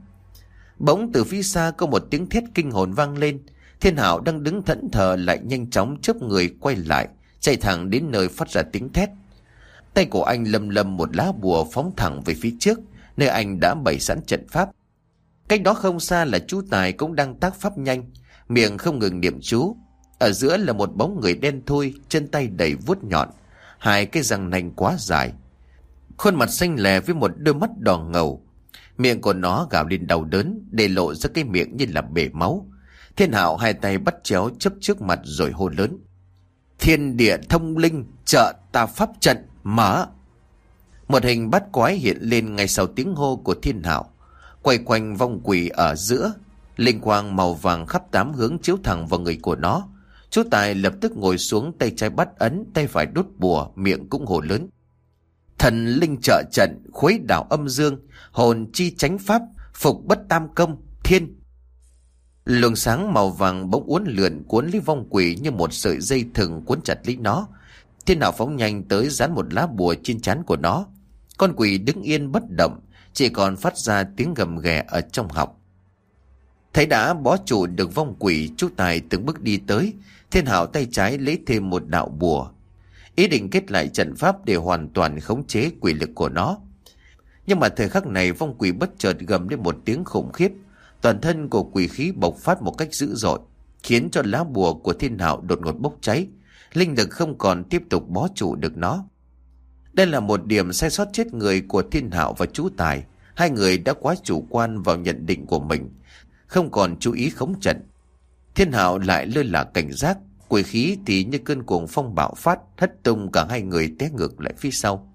Bỗng từ phía xa có một tiếng thét kinh hồn vang lên. Thiên Hảo đang đứng thẫn thờ lại nhanh chóng chớp người quay lại, chạy thẳng đến nơi phát ra tiếng thét. Tay của anh lầm lầm một lá bùa phóng thẳng về phía trước, nơi anh đã bày sẵn trận pháp. Cách đó không xa là chú Tài cũng đang tác pháp nhanh, miệng không ngừng niệm chú. Ở giữa là một bóng người đen thui, chân tay đầy vuốt nhọn, hai cái răng nanh quá dài, khuôn mặt xanh lè với một đôi mắt đỏ ngầu. Miệng của nó gào lên đau đớn, để lộ ra cái miệng như là bể máu. Thiên Hảo hai tay bắt chéo chấp trước mặt rồi hô lớn: thiên địa thông linh, trợ ta pháp trận mở. Một hình bát quái hiện lên ngay sau tiếng hô của Thiên Hảo, quay quanh vong quỷ ở giữa. Linh quang màu vàng khắp tám hướng chiếu thẳng vào người của nó. Chú Tài lập tức ngồi xuống, tay trái bắt ấn, tay phải đốt bùa, miệng cũng hô lớn: thần linh trợ trận, khuấy đảo âm dương, hồn chi chánh pháp, phục bất tam công, thiên. Luồng sáng màu vàng bỗng uốn lượn cuốn lấy vong quỷ như một sợi dây thừng cuốn chặt lấy nó. Thiên Hảo phóng nhanh tới dán một lá bùa trên trán của nó. Con quỷ đứng yên bất động, chỉ còn phát ra tiếng gầm ghè ở trong họng. Thấy đã bó trụ được vong quỷ, chú Tài từng bước đi tới. Thiên Hảo tay trái lấy thêm một đạo bùa, ý định kết lại trận pháp để hoàn toàn khống chế quỷ lực của nó. Nhưng mà thời khắc này vong quỷ bất chợt gầm lên một tiếng khủng khiếp. Toàn thân của quỷ khí bộc phát một cách dữ dội, khiến cho lá bùa của Thiên Hảo đột ngột bốc cháy. Linh lực không còn tiếp tục bó trụ được nó. Đây là một điểm sai sót chết người của Thiên Hảo và chú Tài. Hai người đã quá chủ quan vào nhận định của mình, không còn chú ý khống trận. Thiên Hảo lại lơ là cảnh giác, quỷ khí thì như cơn cuồng phong bạo phát, hất tung cả hai người té ngược lại phía sau.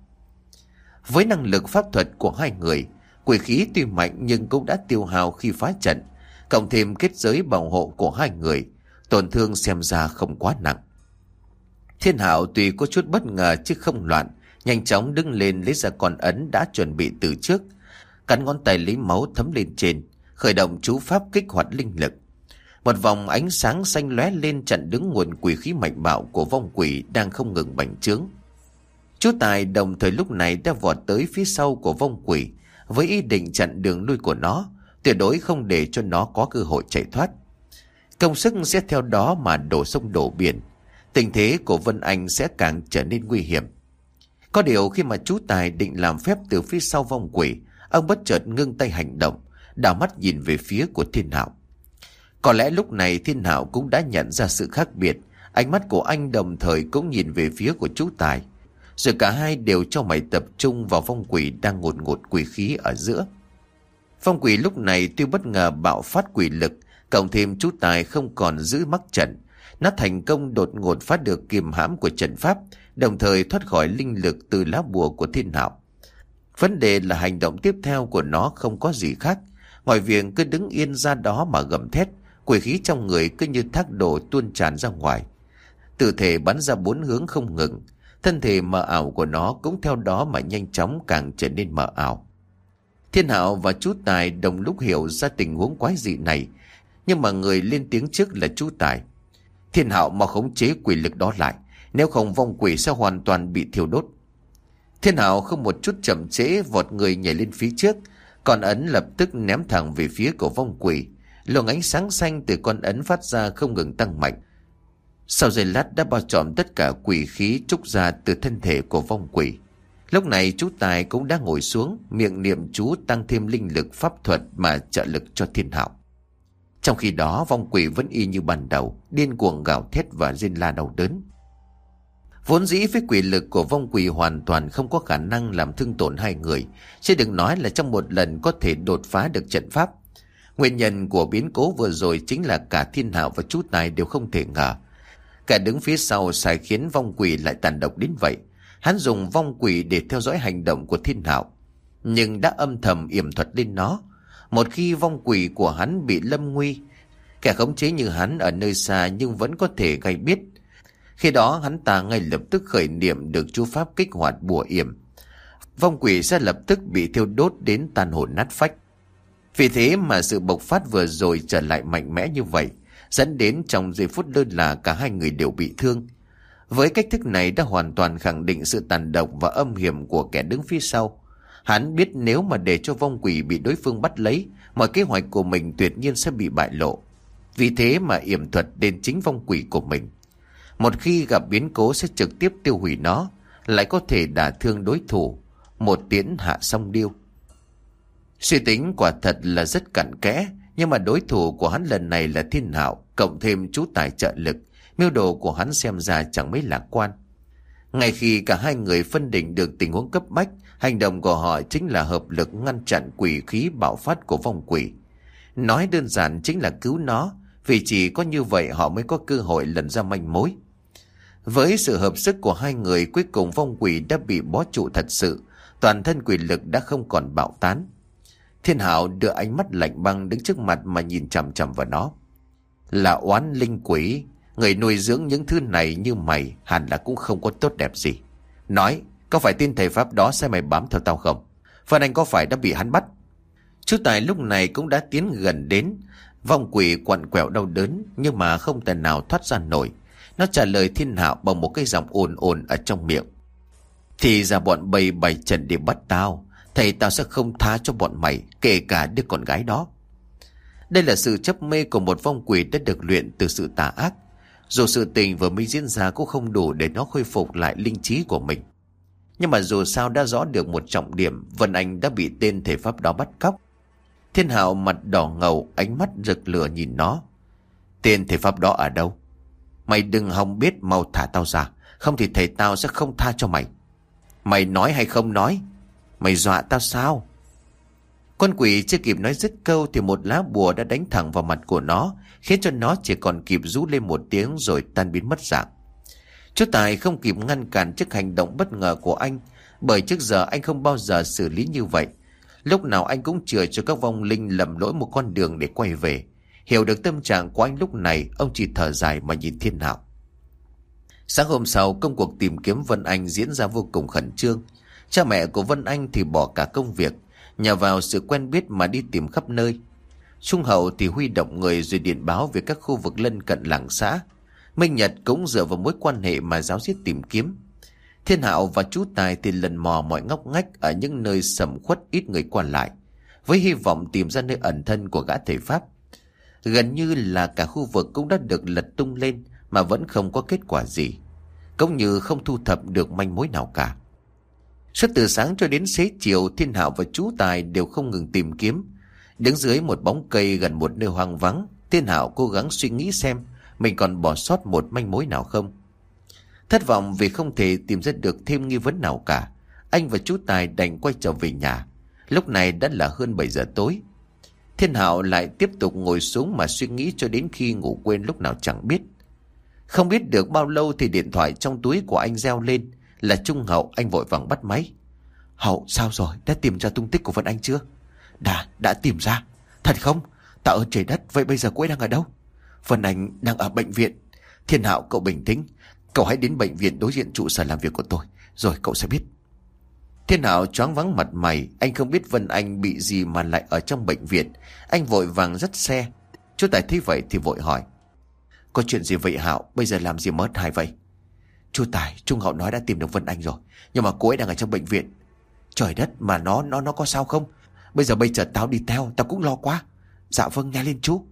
Với năng lực pháp thuật của hai người, quỷ khí tuy mạnh nhưng cũng đã tiêu hao khi phá trận, cộng thêm kết giới bảo hộ của hai người, tổn thương xem ra không quá nặng. Thiên Hảo tuy có chút bất ngờ chứ không loạn, nhanh chóng đứng lên lấy ra con ấn đã chuẩn bị từ trước, cắn ngón tay lấy máu thấm lên trên, khởi động chú pháp kích hoạt linh lực. Một vòng ánh sáng xanh lóe lên chặn đứng nguồn quỷ khí mạnh bạo của vong quỷ đang không ngừng bành trướng. Chú Tài đồng thời lúc này đã vọt tới phía sau của vong quỷ với ý định chặn đường lui của nó, tuyệt đối không để cho nó có cơ hội chạy thoát. Công sức sẽ theo đó mà đổ sông đổ biển, tình thế của Vân Anh sẽ càng trở nên nguy hiểm. Có điều khi mà chú Tài định làm phép từ phía sau vong quỷ, ông bất chợt ngưng tay hành động, đảo mắt nhìn về phía của Thiên Hảo. Có lẽ lúc này Thiên Hảo cũng đã nhận ra sự khác biệt, ánh mắt của anh đồng thời cũng nhìn về phía của chú Tài, rồi cả hai đều cho mày tập trung vào vong quỷ đang ngột ngột quỷ khí ở giữa. Vong quỷ lúc này tuy bất ngờ bạo phát quỷ lực, cộng thêm chú Tài không còn giữ mắc trận, nó thành công đột ngột phá được kiềm hãm của trận pháp, đồng thời thoát khỏi linh lực từ lá bùa của Thiên Hảo. Vấn đề là hành động tiếp theo của nó không có gì khác, ngoài việc cứ đứng yên ra đó mà gầm thét, quỷ khí trong người cứ như thác đổ tuôn tràn ra ngoài, tự thể bắn ra bốn hướng không ngừng. Thân thể mờ ảo của nó cũng theo đó mà nhanh chóng càng trở nên mờ ảo. Thiên Hảo và chú Tài đồng lúc hiểu ra tình huống quái dị này, Nhưng mà người lên tiếng trước là chú Tài. Thiên Hạo mau khống chế quỷ lực đó lại, nếu không vong quỷ sẽ hoàn toàn bị thiêu đốt. Thiên Hạo không một chút chậm trễ, vọt người nhảy lên phía trước. Con ấn lập tức ném thẳng về phía của vong quỷ. Luồng ánh sáng xanh từ con ấn phát ra không ngừng tăng mạnh. Sau giây lát đã bao trọn tất cả quỷ khí trúc ra từ thân thể của vong quỷ. Lúc này chú Tài cũng đã ngồi xuống, miệng niệm chú tăng thêm linh lực pháp thuật mà trợ lực cho Thiên Hạo. Trong khi đó vong quỷ vẫn y như ban đầu, điên cuồng gào thét và rên la đau đớn. Vốn dĩ với quỷ lực của vong quỷ hoàn toàn không có khả năng làm thương tổn hai người, chứ đừng nói là trong một lần có thể đột phá được trận pháp. Nguyên nhân của biến cố vừa rồi chính là cả Thiên Hạo và chú Tài đều không thể ngờ. Cả đứng phía sau sai khiến vong quỷ lại tàn độc đến vậy. Hắn dùng vong quỷ để theo dõi hành động của Thiên Hạo, nhưng đã âm thầm yểm thuật lên nó. Một khi vong quỷ của hắn bị lâm nguy, kẻ khống chế như hắn ở nơi xa nhưng vẫn có thể gây biết. Khi đó hắn ta ngay lập tức khởi niệm được chú pháp kích hoạt bùa yểm. Vong quỷ sẽ lập tức bị thiêu đốt đến tàn hồn nát phách. Vì thế mà sự bộc phát vừa rồi trở lại mạnh mẽ như vậy, dẫn đến trong giây phút lơ là cả hai người đều bị thương. Với cách thức này đã hoàn toàn khẳng định sự tàn độc và âm hiểm của kẻ đứng phía sau. Hắn biết nếu mà để cho vong quỷ bị đối phương bắt lấy, mọi kế hoạch của mình tuyệt nhiên sẽ bị bại lộ. Vì thế mà yểm thuật đến chính vong quỷ của mình. Một khi gặp biến cố sẽ trực tiếp tiêu hủy nó, lại có thể đả thương đối thủ, một tiễn hạ song điêu. Suy tính quả thật là rất cặn kẽ, nhưng mà đối thủ của hắn lần này là Thiên Hạo, cộng thêm chú Tài trợ lực, mưu đồ của hắn xem ra chẳng mấy lạc quan. Ngay khi cả hai người phân định được tình huống cấp bách, hành động của họ chính là hợp lực ngăn chặn quỷ khí bạo phát của vong quỷ. Nói đơn giản chính là cứu nó, vì chỉ có như vậy họ mới có cơ hội lần ra manh mối. Với sự hợp sức của hai người, cuối cùng vong quỷ đã bị bó trụ thật sự, toàn thân quỷ lực đã không còn bạo tán. Thiên Hạo đưa ánh mắt lạnh băng đứng trước mặt mà nhìn chằm chằm vào nó. Là oán linh quỷ, người nuôi dưỡng những thứ này như mày hẳn là cũng không có tốt đẹp gì. Nói, có phải tin thầy pháp đó sẽ mày bám theo tao không? Phần anh có phải đã bị hắn bắt? Chú Tài lúc này cũng đã tiến gần đến. Vong quỷ quằn quẹo đau đớn nhưng mà không thể nào thoát ra nổi. Nó trả lời Thiên Hạo bằng một cái giọng ồn ồn ở trong miệng. Thì ra bọn bầy bày trận để bắt tao, thầy tao sẽ không tha cho bọn mày, kể cả đứa con gái đó. Đây là sự chấp mê của một vong quỷ đã được luyện từ sự tà ác. Dù sự tình vừa mới diễn ra cũng không đủ để nó khôi phục lại linh trí của mình. Nhưng mà dù sao đã rõ được một trọng điểm, Vân Anh đã bị tên thể pháp đó bắt cóc. Thiên Hạo mặt đỏ ngầu, ánh mắt rực lửa nhìn nó. Tên thể pháp đó ở đâu? Mày đừng hòng biết, mau thả tao ra, không thì thầy tao sẽ không tha cho mày. Mày nói hay không nói? Mày dọa tao sao? Con quỷ chưa kịp nói dứt câu thì một lá bùa đã đánh thẳng vào mặt của nó, khiến cho nó chỉ còn kịp rú lên một tiếng rồi tan biến mất dạng. Chú Tài không kịp ngăn cản trước hành động bất ngờ của anh, bởi trước giờ anh không bao giờ xử lý như vậy. Lúc nào anh cũng chừa cho các vong linh lầm lỗi một con đường để quay về. Hiểu được tâm trạng của anh lúc này, ông chỉ thở dài mà nhìn Thiên Hạo. Sáng hôm sau, công cuộc tìm kiếm Vân Anh diễn ra vô cùng khẩn trương. Cha mẹ của Vân Anh thì bỏ cả công việc, nhờ vào sự quen biết mà đi tìm khắp nơi. Trung Hậu thì huy động người rồi điện báo về các khu vực lân cận làng xã. Minh Nhật cũng dựa vào mối quan hệ mà giáo diết tìm kiếm. Thiên Hạo và chú Tài thì lần mò mọi ngóc ngách ở những nơi sầm uất ít người qua lại, với hy vọng tìm ra nơi ẩn thân của gã thầy pháp. Gần như là cả khu vực cũng đã được lật tung lên mà vẫn không có kết quả gì, cũng như không thu thập được manh mối nào cả. Suốt từ sáng cho đến xế chiều, Thiên Hạo và chú Tài đều không ngừng tìm kiếm. Đứng dưới một bóng cây gần một nơi hoang vắng, Thiên Hạo cố gắng suy nghĩ xem mình còn bỏ sót một manh mối nào không. Thất vọng vì không thể tìm ra được thêm nghi vấn nào cả, anh và chú Tài đành quay trở về nhà. Lúc này đã là hơn bảy giờ tối. Thiên Hạo lại tiếp tục ngồi xuống mà suy nghĩ cho đến khi ngủ quên lúc nào chẳng biết. Không biết được bao lâu thì điện thoại trong túi của anh reo lên. Là Trung Hậu. Anh vội vàng bắt máy. Hậu, sao rồi? Đã tìm ra tung tích của Vân Anh chưa? Đã, đã tìm ra. Thật không? Tạ ơn trời đất. Vậy bây giờ cô ấy đang ở đâu? Vân Anh đang ở bệnh viện. Thiên Hạo, cậu bình tĩnh. Cậu hãy đến bệnh viện đối diện trụ sở làm việc của tôi, rồi cậu sẽ biết. Thiên Hạo choáng váng mặt mày. Anh không biết Vân Anh bị gì mà lại ở trong bệnh viện. Anh vội vàng dắt xe Chú Tài thấy vậy thì vội hỏi: Có chuyện gì vậy Hạo? Bây giờ làm gì mất hài vậy? Chú Tài, Trung Hậu nói đã tìm được Vân Anh rồi, nhưng mà cô ấy đang ở trong bệnh viện. Trời đất, mà nó nó nó có sao không? Bây giờ bây giờ tao đi theo, tao cũng lo quá. Dạ vâng, nhanh lên chú.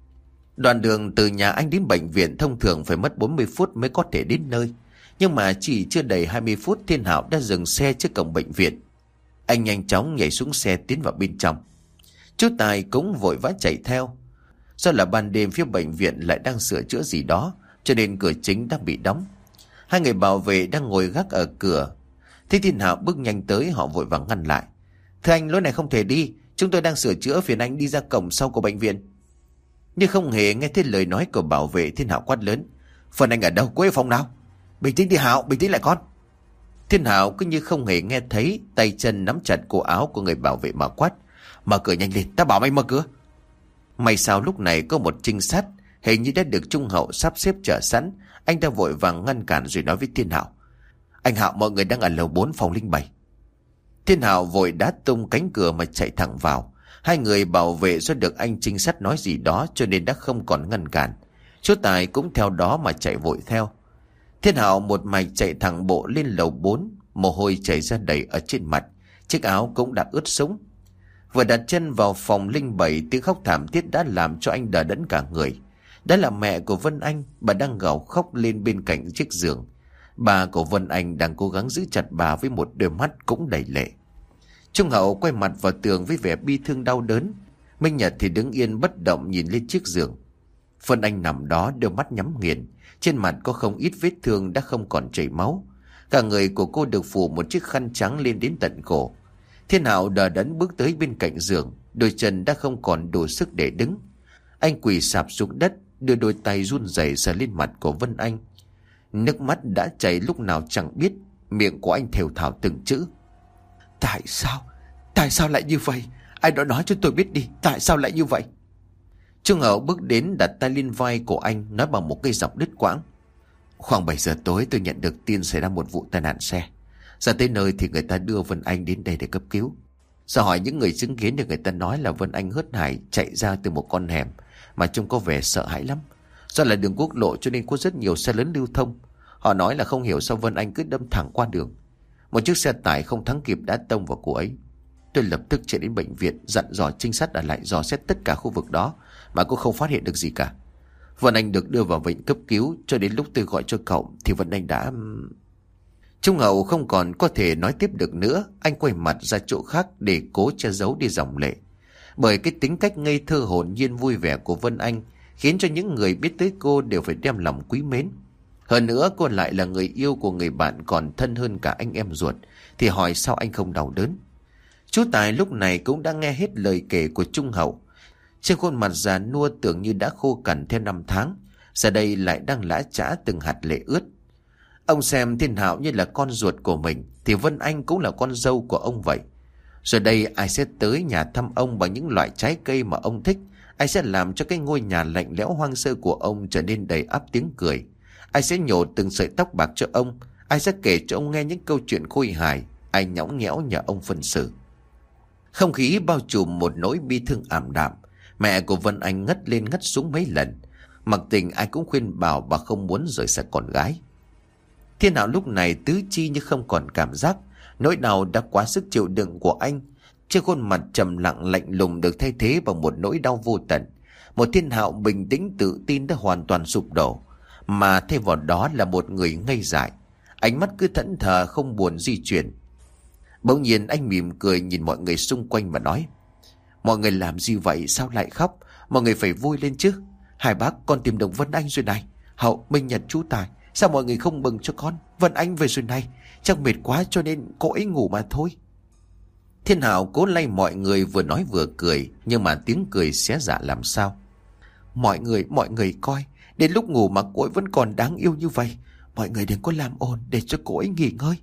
Đoạn đường từ nhà anh đến bệnh viện thông thường phải mất bốn mươi phút mới có thể đến nơi. Nhưng mà chỉ chưa đầy hai mươi phút, Thiên Hạo đã dừng xe trước cổng bệnh viện. Anh nhanh chóng nhảy xuống xe tiến vào bên trong. Chú Tài cũng vội vã chạy theo. Do là ban đêm phía bệnh viện lại đang sửa chữa gì đó, cho nên cửa chính đã bị đóng. Hai người bảo vệ đang ngồi gác ở cửa. Thấy Thiên Hạo bước nhanh tới, họ vội vàng ngăn lại. Thưa anh, lối này không thể đi, chúng tôi đang sửa chữa, phiền anh đi ra cổng sau của bệnh viện. Nhưng không hề nghe thấy lời nói của bảo vệ, Thiên Hạo quát lớn: Vân Anh ở đâu? Cô ấy ở phòng nào? Bình tĩnh đi Hạo, bình tĩnh lại con. Thiên Hạo cứ như không hề nghe thấy, tay chân nắm chặt cổ áo của người bảo vệ mà quát: Mở cửa nhanh lên, ta bảo mày mở cửa. May sao lúc này có một trinh sát, hình như đã được Trung Hậu sắp xếp chờ sẵn. Anh ta vội vàng ngăn cản rồi nói với Thiên Hạo: Anh Hạo, mọi người đang ở lầu bốn phòng linh bảy. Thiên Hạo vội đá tung cánh cửa mà chạy thẳng vào. Hai người bảo vệ do được anh trinh sát nói gì đó cho nên đã không còn ngăn cản. Chú Tài cũng theo đó mà chạy vội theo. Thiên Hạo một mạch chạy thẳng bộ lên lầu bốn, mồ hôi chảy ra đầy ở trên mặt, chiếc áo cũng đã ướt sũng. Vừa đặt chân vào phòng linh bảy, tiếng khóc thảm thiết đã làm cho anh đờ đẫn cả người. Đó là mẹ của Vân Anh, bà đang gào khóc lên bên cạnh chiếc giường. Bà của Vân Anh đang cố gắng giữ chặt bà với một đôi mắt cũng đầy lệ. Trung Hậu quay mặt vào tường với vẻ bi thương đau đớn. Minh Nhật thì đứng yên bất động nhìn lên chiếc giường. Vân Anh nằm đó đôi mắt nhắm nghiền, trên mặt có không ít vết thương đã không còn chảy máu. Cả người của cô được phủ một chiếc khăn trắng lên đến tận cổ. Thiên Hạo đờ đẫn bước tới bên cạnh giường, đôi chân đã không còn đủ sức để đứng. Anh quỳ sạp xuống đất, đưa đôi tay run rẩy sờ lên mặt của Vân Anh. Nước mắt đã chảy lúc nào chẳng biết, miệng của anh thều thào từng chữ: Tại sao? Tại sao lại như vậy? Ai đó nói cho tôi biết đi, tại sao lại như vậy? Trung Hậu bước đến đặt tay lên vai của anh, nói bằng một cái giọng đứt quãng: Khoảng bảy giờ tối tôi nhận được tin xảy ra một vụ tai nạn xe. Ra tới nơi thì người ta đưa Vân Anh đến đây để cấp cứu. Sau hỏi những người chứng kiến thì người ta nói là Vân Anh hớt hải chạy ra từ một con hẻm mà trông có vẻ sợ hãi lắm. Do là đường quốc lộ cho nên có rất nhiều xe lớn lưu thông. Họ nói là không hiểu sao Vân Anh cứ đâm thẳng qua đường. Một chiếc xe tải không thắng kịp đã tông vào cô ấy. Tôi lập tức chạy đến bệnh viện, dặn dò trinh sát ở lại dò xét tất cả khu vực đó, mà cũng không phát hiện được gì cả. Vân Anh được đưa vào bệnh cấp cứu, cho đến lúc tôi gọi cho cậu thì Vân Anh đã... Trung Hậu không còn có thể nói tiếp được nữa. Anh quay mặt ra chỗ khác để cố che giấu đi dòng lệ. Bởi cái tính cách ngây thơ hồn nhiên vui vẻ của Vân Anh khiến cho những người biết tới cô đều phải đem lòng quý mến. Hơn nữa cô lại là người yêu của người bạn còn thân hơn cả anh em ruột, thì hỏi sao anh không đau đớn. Chú Tài lúc này cũng đã nghe hết lời kể của Trung Hậu. Trên khuôn mặt già nua tưởng như đã khô cằn theo năm tháng, giờ đây lại đang lã chã từng hạt lệ ướt. Ông xem Thiên Hạo như là con ruột của mình, thì Vân Anh cũng là con dâu của ông vậy. Rồi đây ai sẽ tới nhà thăm ông bằng những loại trái cây mà ông thích? Ai sẽ làm cho cái ngôi nhà lạnh lẽo hoang sơ của ông trở nên đầy ắp tiếng cười? Ai sẽ nhổ từng sợi tóc bạc cho ông? Ai sẽ kể cho ông nghe những câu chuyện khôi hài? Ai nhõng nhẽo nhờ ông phân xử? Không khí bao trùm một nỗi bi thương ảm đạm. Mẹ của Vân Anh ngất lên ngất xuống mấy lần. Mặc tình ai cũng khuyên bảo bà không muốn rời xa con gái. Thiên Hạo lúc này tứ chi như không còn cảm giác. Nỗi đau đã quá sức chịu đựng của anh. Trên khuôn mặt trầm lặng lạnh lùng được thay thế bằng một nỗi đau vô tận. Một Thiên Hạo bình tĩnh tự tin đã hoàn toàn sụp đổ, mà thay vào đó là một người ngây dại. Ánh mắt cứ thẫn thờ không buồn di chuyển. Bỗng nhiên anh mỉm cười nhìn mọi người xung quanh và nói: Mọi người làm gì vậy? Sao lại khóc? Mọi người phải vui lên chứ. Hai bác con tìm được Vân Anh rồi này. Hậu, Minh Nhật, chú Tài, sao mọi người không mừng cho con? Vân Anh về rồi này. Chắc mệt quá cho nên cô ấy ngủ mà thôi. Thiên Hạo cố lay mọi người vừa nói vừa cười, nhưng mà tiếng cười xé dạ làm sao. Mọi người, mọi người coi, đến lúc ngủ mà cô ấy vẫn còn đáng yêu như vậy. Mọi người đừng có làm ồn để cho cô ấy nghỉ ngơi.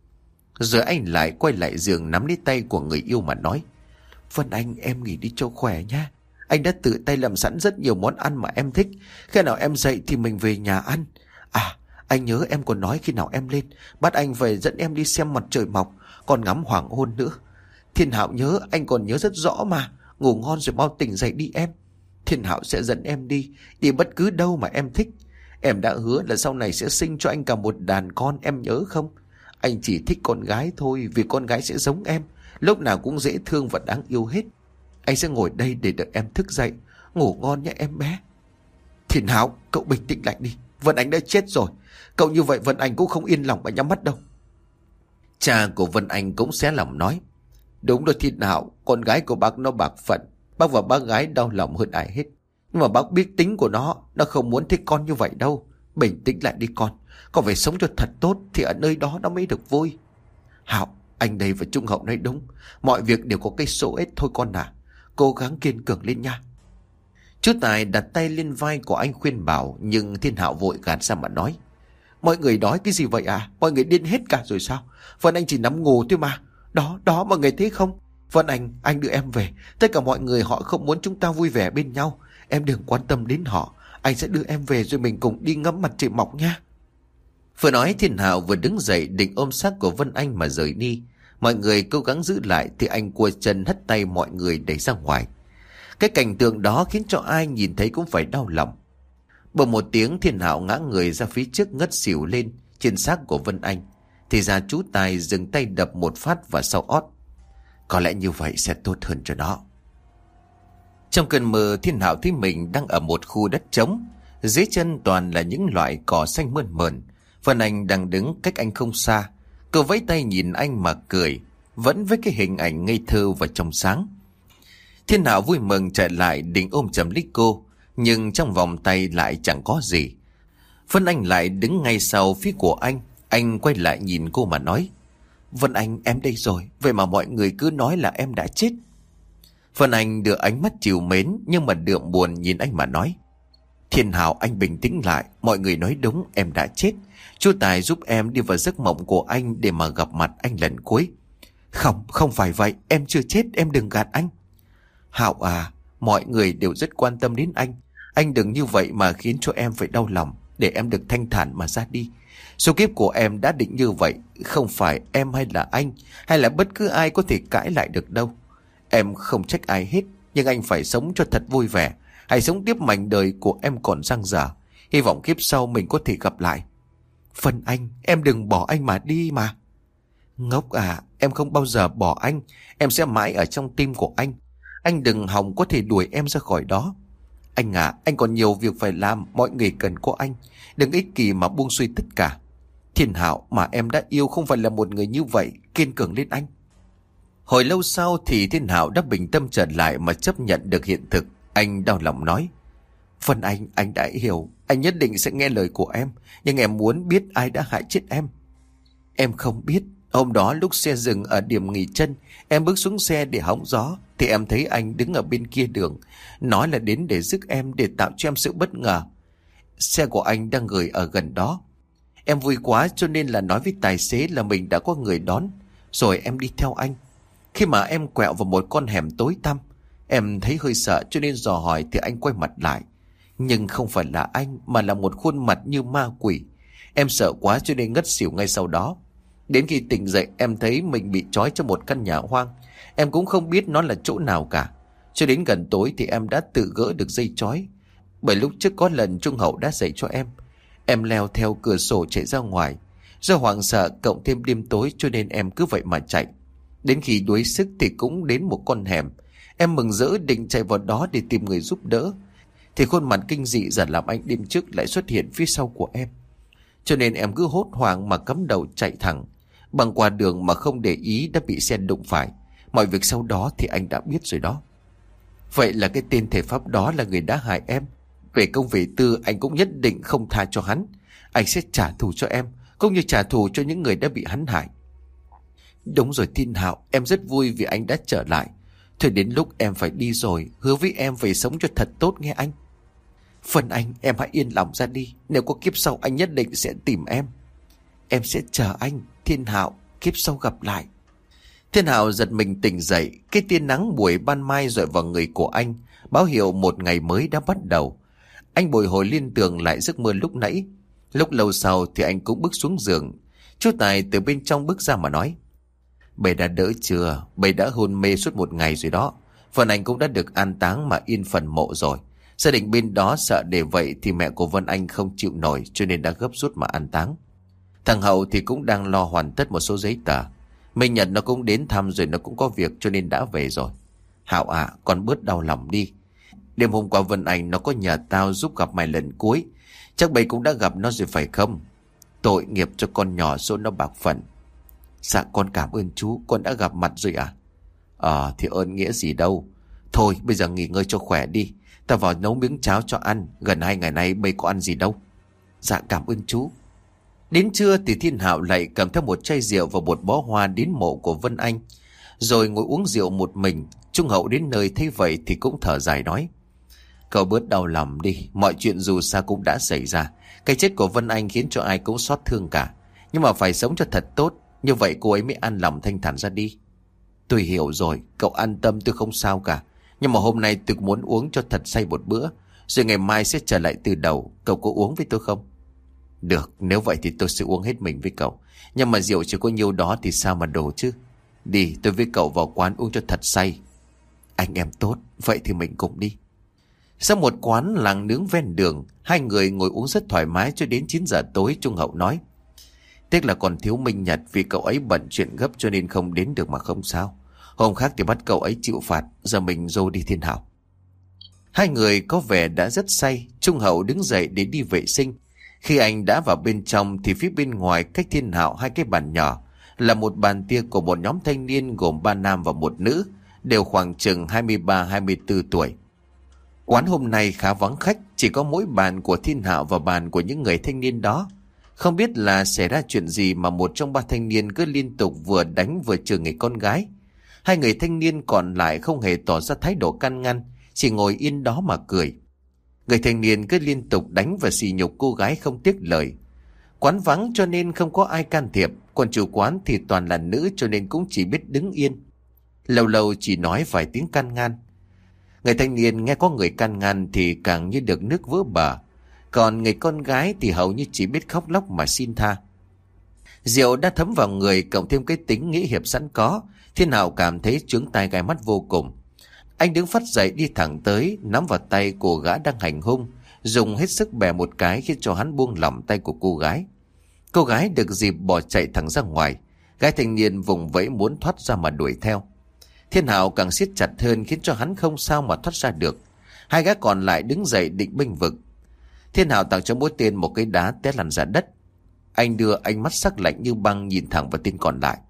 Rồi anh lại quay lại giường nắm lấy tay của người yêu mà nói: Vân Anh, em nghỉ đi cho khỏe nha. Anh đã tự tay làm sẵn rất nhiều món ăn mà em thích. Khi nào em dậy thì mình về nhà ăn. À, anh nhớ em còn nói khi nào em lên bắt anh về dẫn em đi xem mặt trời mọc, còn ngắm hoàng hôn nữa. Thiên Hạo nhớ, anh còn nhớ rất rõ mà. Ngủ ngon rồi mau tỉnh dậy đi em. Thiên Hạo sẽ dẫn em đi, đi bất cứ đâu mà em thích. Em đã hứa là sau này sẽ sinh cho anh cả một đàn con, em nhớ không? Anh chỉ thích con gái thôi, vì con gái sẽ giống em, lúc nào cũng dễ thương và đáng yêu hết. Anh sẽ ngồi đây để đợi em thức dậy. Ngủ ngon nhé em bé. Thiên Hạo, cậu bình tĩnh lại đi. Vân Anh đã chết rồi. Cậu như vậy Vân Anh cũng không yên lòng mà nhắm mắt đâu. Cha của Vân Anh cũng xé lòng nói. Đúng rồi Thiên Hạo, con gái của bác nó bạc phận. Bác và bác gái đau lòng hơn ai hết. Nhưng mà bác biết tính của nó, nó không muốn thích con như vậy đâu. Bình tĩnh lại đi con. Con phải sống cho thật tốt thì ở nơi đó nó mới được vui. Hạo, anh đây và Trung Hậu nói đúng. Mọi việc đều có cái số ít thôi con à. Cố gắng kiên cường lên nha. Chú Tài đặt tay lên vai của anh khuyên bảo, nhưng Thiên Hạo vội gạt ra mà nói. Mọi người nói cái gì vậy à? Mọi người điên hết cả rồi sao? Vân Anh chỉ nằm ngủ thôi mà. Đó, đó mọi người thấy không? Vân Anh, anh đưa em về. Tất cả mọi người họ không muốn chúng ta vui vẻ bên nhau. Em đừng quan tâm đến họ. Anh sẽ đưa em về rồi mình cùng đi ngắm mặt trời mọc nha. Vừa nói Thiên Hạo vừa đứng dậy định ôm xác của Vân Anh mà rời đi. Mọi người cố gắng giữ lại thì anh cua chân hất tay mọi người đẩy ra ngoài. Cái cảnh tượng đó khiến cho ai nhìn thấy cũng phải đau lòng. Bỗng một tiếng Thiên Hạo ngã người ra phía trước ngất xỉu lên trên xác của Vân Anh. Thì ra chú Tài dừng tay đập một phát vào sau ót. Có lẽ như vậy sẽ tốt hơn cho nó. Trong cơn mơ Thiên Hạo thấy mình đang ở một khu đất trống. Dưới chân toàn là những loại cỏ xanh mơn mởn. Vân Anh đang đứng cách anh không xa. Cô vẫy tay nhìn anh mà cười, vẫn với cái hình ảnh ngây thơ và trong sáng. Thiên Hạo vui mừng chạy lại định ôm chầm lấy cô, nhưng trong vòng tay lại chẳng có gì. Vân Anh lại đứng ngay sau phía của anh. Anh quay lại nhìn cô mà nói. Vân Anh, em đây rồi. Vậy mà mọi người cứ nói là em đã chết. Vân Anh đưa ánh mắt trìu mến nhưng mà đượm buồn nhìn anh mà nói. Thiên Hạo, anh bình tĩnh lại. Mọi người nói đúng, em đã chết. Chú Tài giúp em đi vào giấc mộng của anh để mà gặp mặt anh lần cuối. Không, không phải vậy. Em chưa chết, em đừng gạt anh. Hạo à, mọi người đều rất quan tâm đến anh. Anh đừng như vậy mà khiến cho em phải đau lòng. Để em được thanh thản mà ra đi. Số kiếp của em đã định như vậy. Không phải em hay là anh hay là bất cứ ai có thể cãi lại được đâu. Em không trách ai hết. Nhưng anh phải sống cho thật vui vẻ. Hãy sống tiếp mảnh đời của em còn dang dở. Hy vọng kiếp sau mình có thể gặp lại. Vân Anh, em đừng bỏ anh mà đi mà. Ngốc à, em không bao giờ bỏ anh. Em sẽ mãi ở trong tim của anh. Anh đừng hòng có thể đuổi em ra khỏi đó. Anh à, anh còn nhiều việc phải làm. Mọi người cần có anh. Đừng ích kỷ mà buông xuôi tất cả. Thiên Hạo mà em đã yêu không phải là một người như vậy. Kiên cường lên anh. Hồi lâu sau thì Thiên Hạo đã bình tâm trở lại mà chấp nhận được hiện thực. Anh đau lòng nói. Vân Anh, anh đã hiểu. Anh nhất định sẽ nghe lời của em. Nhưng em muốn biết ai đã hại chết em. Em không biết. Hôm đó lúc xe dừng ở điểm nghỉ chân, em bước xuống xe để hóng gió, thì em thấy anh đứng ở bên kia đường. Nói là đến để giúp em, để tạo cho em sự bất ngờ. Xe của anh đang gửi ở gần đó. Em vui quá cho nên là nói với tài xế là mình đã có người đón. Rồi em đi theo anh. Khi mà em quẹo vào một con hẻm tối tăm, em thấy hơi sợ cho nên dò hỏi thì anh quay mặt lại. Nhưng không phải là anh mà là một khuôn mặt như ma quỷ. Em sợ quá cho nên ngất xỉu ngay sau đó. Đến khi tỉnh dậy em thấy mình bị trói trong một căn nhà hoang. Em cũng không biết nó là chỗ nào cả. Cho đến gần tối thì em đã tự gỡ được dây trói. Bởi lúc trước có lần Trung Hậu đã dạy cho em. Em leo theo cửa sổ chạy ra ngoài. Do hoảng sợ cộng thêm đêm tối cho nên em cứ vậy mà chạy. Đến khi đuối sức thì cũng đến một con hẻm. Em mừng rỡ định chạy vào đó để tìm người giúp đỡ. Thì khuôn mặt kinh dị dần làm anh đêm trước lại xuất hiện phía sau của em. Cho nên em cứ hốt hoảng mà cắm đầu chạy thẳng. Băng qua đường mà không để ý đã bị xe đụng phải. Mọi việc sau đó thì anh đã biết rồi đó. Vậy là cái tên thể pháp đó là người đã hại em. Về công về tư anh cũng nhất định không tha cho hắn. Anh sẽ trả thù cho em, cũng như trả thù cho những người đã bị hắn hại. Đúng rồi Thiên Hạo, em rất vui vì anh đã trở lại. Thôi đến lúc em phải đi rồi. Hứa với em phải sống cho thật tốt nghe anh. Phần anh, em hãy yên lòng ra đi. Nếu có kiếp sau anh nhất định sẽ tìm em. Em sẽ chờ anh Thiên Hạo, kiếp sau gặp lại. Thiên Hạo giật mình tỉnh dậy. Cái tia nắng buổi ban mai rọi vào người của anh, báo hiệu một ngày mới đã bắt đầu. Anh bồi hồi liên tưởng lại giấc mơ lúc nãy. Lúc lâu sau thì anh cũng bước xuống giường. Chú Tài từ bên trong bước ra mà nói. Bầy đã đỡ chưa? Bầy đã hôn mê suốt một ngày rồi đó. Phần anh cũng đã được an táng mà yên phần mộ rồi. Gia đình bên đó sợ để vậy thì mẹ của Vân Anh không chịu nổi, cho nên đã gấp rút mà an táng. Thằng Hậu thì cũng đang lo hoàn tất một số giấy tờ. Minh Nhật nó cũng đến thăm rồi, nó cũng có việc cho nên đã về rồi. Hạo à, con bớt đau lòng đi. Đêm hôm qua Vân Anh nó có nhờ tao giúp gặp mày lần cuối. Chắc bầy cũng đã gặp nó rồi phải không? Tội nghiệp cho con nhỏ số nó bạc phận. Dạ con cảm ơn chú, con đã gặp mặt rồi à? Ờ thì ơn nghĩa gì đâu. Thôi bây giờ nghỉ ngơi cho khỏe đi. Tao vào nấu miếng cháo cho ăn. Gần hai ngày nay bầy có ăn gì đâu. Dạ cảm ơn chú. Đến trưa thì Thiên Hạo lại cầm theo một chai rượu và một bó hoa đến mộ của Vân Anh, rồi ngồi uống rượu một mình. Trung Hậu đến nơi thấy vậy thì cũng thở dài nói: Cậu bớt đau lòng đi. Mọi chuyện dù sao cũng đã xảy ra. Cái chết của Vân Anh khiến cho ai cũng xót thương cả. Nhưng mà phải sống cho thật tốt, như vậy cô ấy mới an lòng thanh thản ra đi. Tôi hiểu rồi, cậu an tâm, tôi không sao cả. Nhưng mà hôm nay tôi muốn uống cho thật say một bữa, rồi ngày mai sẽ trở lại từ đầu. Cậu có uống với tôi không? Được, nếu vậy thì tôi sẽ uống hết mình với cậu. Nhưng mà rượu chỉ có nhiêu đó thì sao mà đổ chứ. Đi, tôi với cậu vào quán uống cho thật say. Anh em tốt, vậy thì mình cùng đi. Sau một quán làng nướng ven đường, hai người ngồi uống rất thoải mái cho đến chín giờ tối. Trung Hậu nói: Tiếc là còn thiếu Minh Nhật, vì cậu ấy bận chuyện gấp cho nên không đến được, mà không sao. Hôm khác thì bắt cậu ấy chịu phạt. Giờ mình dô đi Thiên Hạo. Hai người có vẻ đã rất say. Trung Hậu đứng dậy để đi vệ sinh. Khi anh đã vào bên trong thì phía bên ngoài cách Thiên Hạo hai cái bàn nhỏ là một bàn tiệc của một nhóm thanh niên gồm ba nam và một nữ, đều khoảng chừng hai mươi ba hai mươi tư tuổi. Quán hôm nay khá vắng khách, chỉ có mỗi bàn của Thiên Hạo và bàn của những người thanh niên đó. Không biết là xảy ra chuyện gì mà một trong ba thanh niên cứ liên tục vừa đánh vừa chửi người con gái. Hai người thanh niên còn lại không hề tỏ ra thái độ can ngăn, chỉ ngồi yên đó mà cười. Người thanh niên cứ liên tục đánh và sỉ nhục cô gái không tiếc lời. Quán vắng cho nên không có ai can thiệp, còn chủ quán thì toàn là nữ cho nên cũng chỉ biết đứng yên. Lâu lâu chỉ nói vài tiếng can ngăn. Người thanh niên nghe có người can ngăn thì càng như được nước vỡ bờ, còn người con gái thì hầu như chỉ biết khóc lóc mà xin tha. Rượu đã thấm vào người, cộng thêm cái tính nghĩ hiệp sẵn có, Thiên Hạo cảm thấy chướng tai gai mắt vô cùng. Anh đứng phắt dậy đi thẳng tới, nắm vào tay của gã đang hành hung, dùng hết sức bè một cái khiến cho hắn buông lỏng tay của cô gái. Cô gái được dịp bỏ chạy thẳng ra ngoài. Gái thanh niên vùng vẫy muốn thoát ra mà đuổi theo. Thiên Hạo càng siết chặt hơn khiến cho hắn không sao mà thoát ra được. Hai gã còn lại đứng dậy định bênh vực. Thiên Hạo tặng cho mỗi tên một cái đá té lăn ra đất. Anh đưa ánh mắt sắc lạnh như băng nhìn thẳng vào tên còn lại.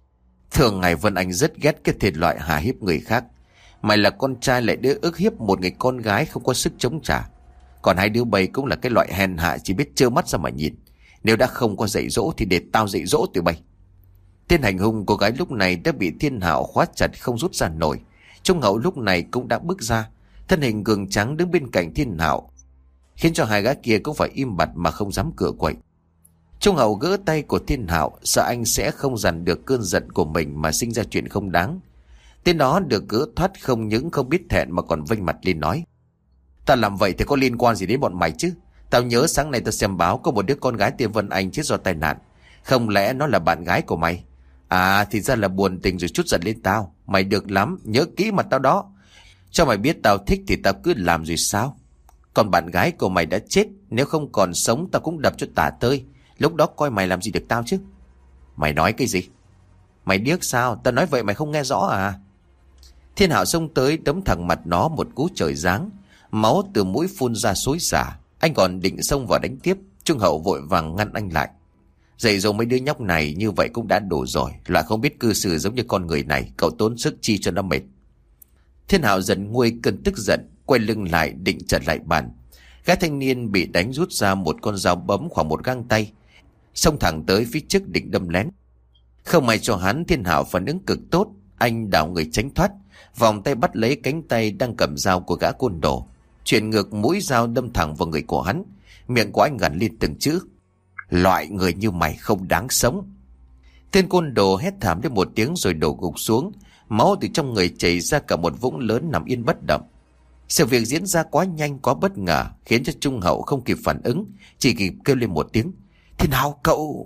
Thường ngày Vân Anh rất ghét cái thể loại hà hiếp người khác. Mày là con trai lại đứa ức hiếp một người con gái không có sức chống trả. Còn hai đứa bay cũng là cái loại hèn hạ chỉ biết trơ mắt ra mà nhìn. Nếu đã không có dạy dỗ thì để tao dạy dỗ tụi bay. Tên hành hung cô gái lúc này đã bị Thiên Hạo khóa chặt không rút ra nổi. Trung Hậu lúc này cũng đã bước ra, thân hình gường trắng đứng bên cạnh Thiên Hạo, khiến cho hai gã kia cũng phải im bặt mà không dám cựa quậy. Trung Hậu gỡ tay của Thiên Hạo, sợ anh sẽ không dằn được cơn giận của mình mà sinh ra chuyện không đáng. Tên đó được gỡ thoát không những không biết thẹn mà còn vênh mặt lên nói: Tao làm vậy thì có liên quan gì đến bọn mày chứ? Tao nhớ sáng nay tao xem báo có một đứa con gái tên Vân Anh chết do tai nạn. Không lẽ nó là bạn gái của mày? À thì ra là buồn tình rồi chút giận lên tao. Mày được lắm, nhớ kỹ mặt tao đó. Cho mày biết tao thích thì tao cứ làm rồi sao? Còn bạn gái của mày đã chết, nếu không còn sống tao cũng đập cho tả tơi. Lúc đó coi mày làm gì được tao chứ? Mày nói cái gì? Mày điếc sao? Tao nói vậy mày không nghe rõ à? Thiên Hạo xông tới đấm thẳng mặt nó một cú trời giáng. Máu từ mũi phun ra xối xả. Anh còn định xông vào đánh tiếp, Trung Hậu vội vàng ngăn anh lại. Dạy dỗ mấy đứa nhóc này như vậy cũng đã đủ rồi. Loại không biết cư xử giống như con người này, cậu tốn sức chi cho nó mệt. Thiên Hạo dần nguôi cơn tức giận, quay lưng lại định trở lại bàn. Gã thanh niên bị đánh rút ra một con dao bấm khoảng một gang tay, xông thẳng tới phía trước định đâm lén. Không may cho hắn, Thiên Hạo phản ứng cực tốt. Anh đảo người tránh thoát, vòng tay bắt lấy cánh tay đang cầm dao của gã côn đồ, chuyển ngược mũi dao đâm thẳng vào người của hắn. Miệng của anh gằn lên từng chữ: Loại người như mày không đáng sống. Tên côn đồ hét thảm lên một tiếng rồi đổ gục xuống, máu từ trong người chảy ra cả một vũng lớn nằm yên bất động. Sự việc diễn ra quá nhanh quá bất ngờ khiến cho Trung Hậu không kịp phản ứng, chỉ kịp kêu lên một tiếng: Thiên Hạo cậu.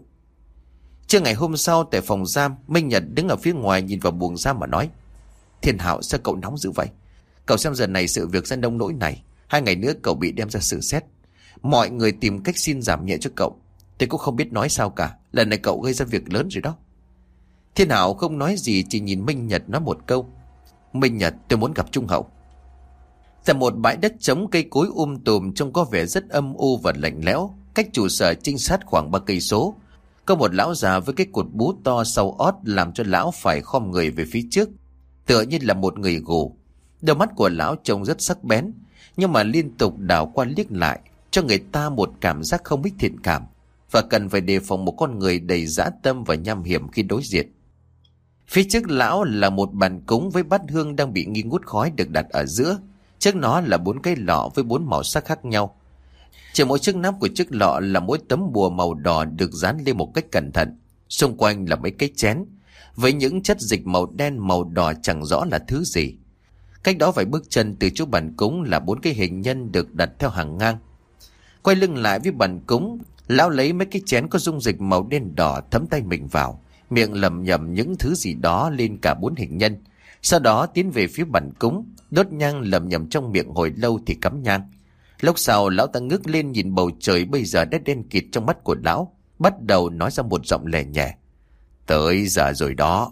Trưa ngày hôm sau tại phòng giam, Minh Nhật đứng ở phía ngoài nhìn vào buồng giam mà nói: Thiên Hạo sao cậu nóng dữ vậy? Cậu xem giờ này sự việc ra nông nỗi này, Hai ngày nữa cậu bị đem ra xử xét. Mọi người tìm cách xin giảm nhẹ cho cậu. Tôi cũng không biết nói sao cả. Lần này cậu gây ra việc lớn rồi đó. Thiên Hảo không nói gì, chỉ nhìn Minh Nhật nói một câu. Minh Nhật, tôi muốn gặp Trung Hậu. Tại một bãi đất trống, cây cối um tùm trông có vẻ rất âm u và lạnh lẽo. Cách trụ sở trinh sát khoảng ba cây số, có một lão già với cái cột bú to sau ót làm cho lão phải khom người về phía trước, tựa như là một người gù. Đôi mắt của lão trông rất sắc bén, nhưng mà liên tục đảo qua liếc lại, cho người ta một cảm giác không ít thiện cảm, và cần phải đề phòng một con người đầy dã tâm và nham hiểm khi đối diện. Phía trước lão là một bàn cúng với bát hương đang bị nghi ngút khói được đặt ở giữa. Trước nó là bốn cái lọ với bốn màu sắc khác nhau. Trên mỗi chiếc nắp của chiếc lọ là mỗi tấm bùa màu đỏ được dán lên một cách cẩn thận. Xung quanh là mấy cái chén với những chất dịch màu đen màu đỏ chẳng rõ là thứ gì. Cách đó vài bước chân từ chỗ bàn cúng là bốn cái hình nhân được đặt theo hàng ngang. Quay lưng lại với bàn cúng, lão lấy mấy cái chén có dung dịch màu đen đỏ thấm tay mình vào, miệng lẩm nhẩm những thứ gì đó lên cả bốn hình nhân. Sau đó tiến về phía bàn cúng, đốt nhang lẩm nhẩm trong miệng hồi lâu thì cắm nhang. Lúc sau lão ta ngước lên nhìn bầu trời bây giờ đã đen kịt trong mắt của lão, bắt đầu nói ra một giọng lè nhẹ. Tới giờ rồi đó.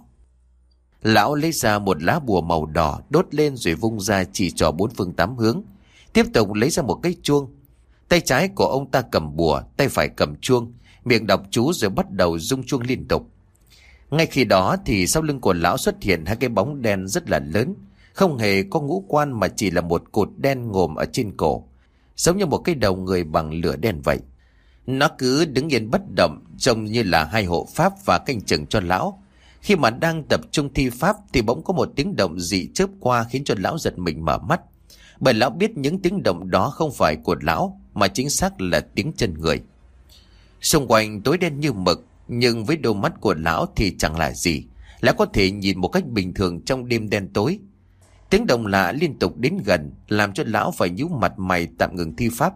Lão lấy ra một lá bùa màu đỏ, đốt lên rồi vung ra chỉ trỏ bốn phương tám hướng. Tiếp tục lấy ra một cái chuông. Tay trái của ông ta cầm bùa, tay phải cầm chuông, miệng đọc chú rồi bắt đầu rung chuông liên tục. Ngay khi đó thì sau lưng của lão xuất hiện hai cái bóng đen rất là lớn, không hề có ngũ quan mà chỉ là một cột đen ngồm ở trên cổ, giống như một cái đầu người bằng lửa đen vậy. Nó cứ đứng yên bất động, trông như là hai hộ pháp và canh chừng cho lão. Khi mà đang tập trung thi pháp thì bỗng có một tiếng động dị chớp qua khiến cho lão giật mình mở mắt, bởi lão biết những tiếng động đó không phải của lão mà chính xác là tiếng chân người. Xung quanh tối đen như mực, nhưng với đôi mắt của lão thì chẳng là gì. Lão có thể nhìn một cách bình thường trong đêm đen tối. Tiếng động lạ liên tục đến gần, làm cho lão phải nhíu mặt mày tạm ngừng thi pháp.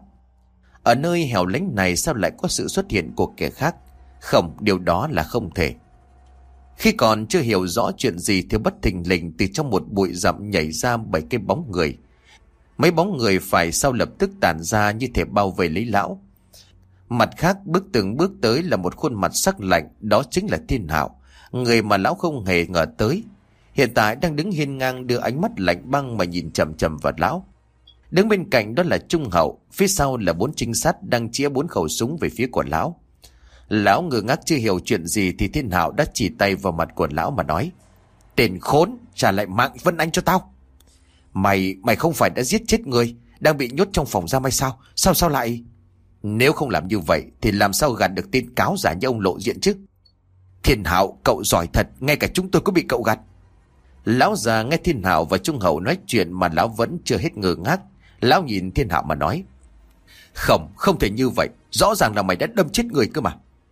Ở nơi hẻo lánh này sao lại có sự xuất hiện của kẻ khác? Không, điều đó là không thể. Khi còn chưa hiểu rõ chuyện gì thì bất thình lình từ trong một bụi rậm nhảy ra bảy cái bóng người. Mấy bóng người phải sau lập tức tản ra như thể bao vây lấy lão. Mặt khác bước từng bước tới là một khuôn mặt sắc lạnh, đó chính là Thiên Hạo, người mà lão không hề ngờ tới. Hiện tại đang đứng hiên ngang đưa ánh mắt lạnh băng mà nhìn chằm chằm vào lão. Đứng bên cạnh đó là Trung Hậu, phía sau là bốn trinh sát đang chĩa bốn khẩu súng về phía của lão. Lão ngơ ngác chưa hiểu chuyện gì thì Thiên Hạo đã chỉ tay vào mặt của lão mà nói: Tên khốn, trả lại mạng Vân Anh cho tao. Mày, mày không phải đã giết chết người, đang bị nhốt trong phòng giam hay sao? Sao sao lại... Nếu không làm như vậy thì làm sao gạt được tên cáo giả như ông lộ diện chứ? Thiên Hạo, cậu giỏi thật, ngay cả chúng tôi cũng bị cậu gạt. Lão già nghe Thiên Hạo và Trung Hậu nói chuyện mà lão vẫn chưa hết ngơ ngác. Lão nhìn Thiên Hạo mà nói: Không, không thể như vậy, rõ ràng là mày đã đâm chết người cơ mà.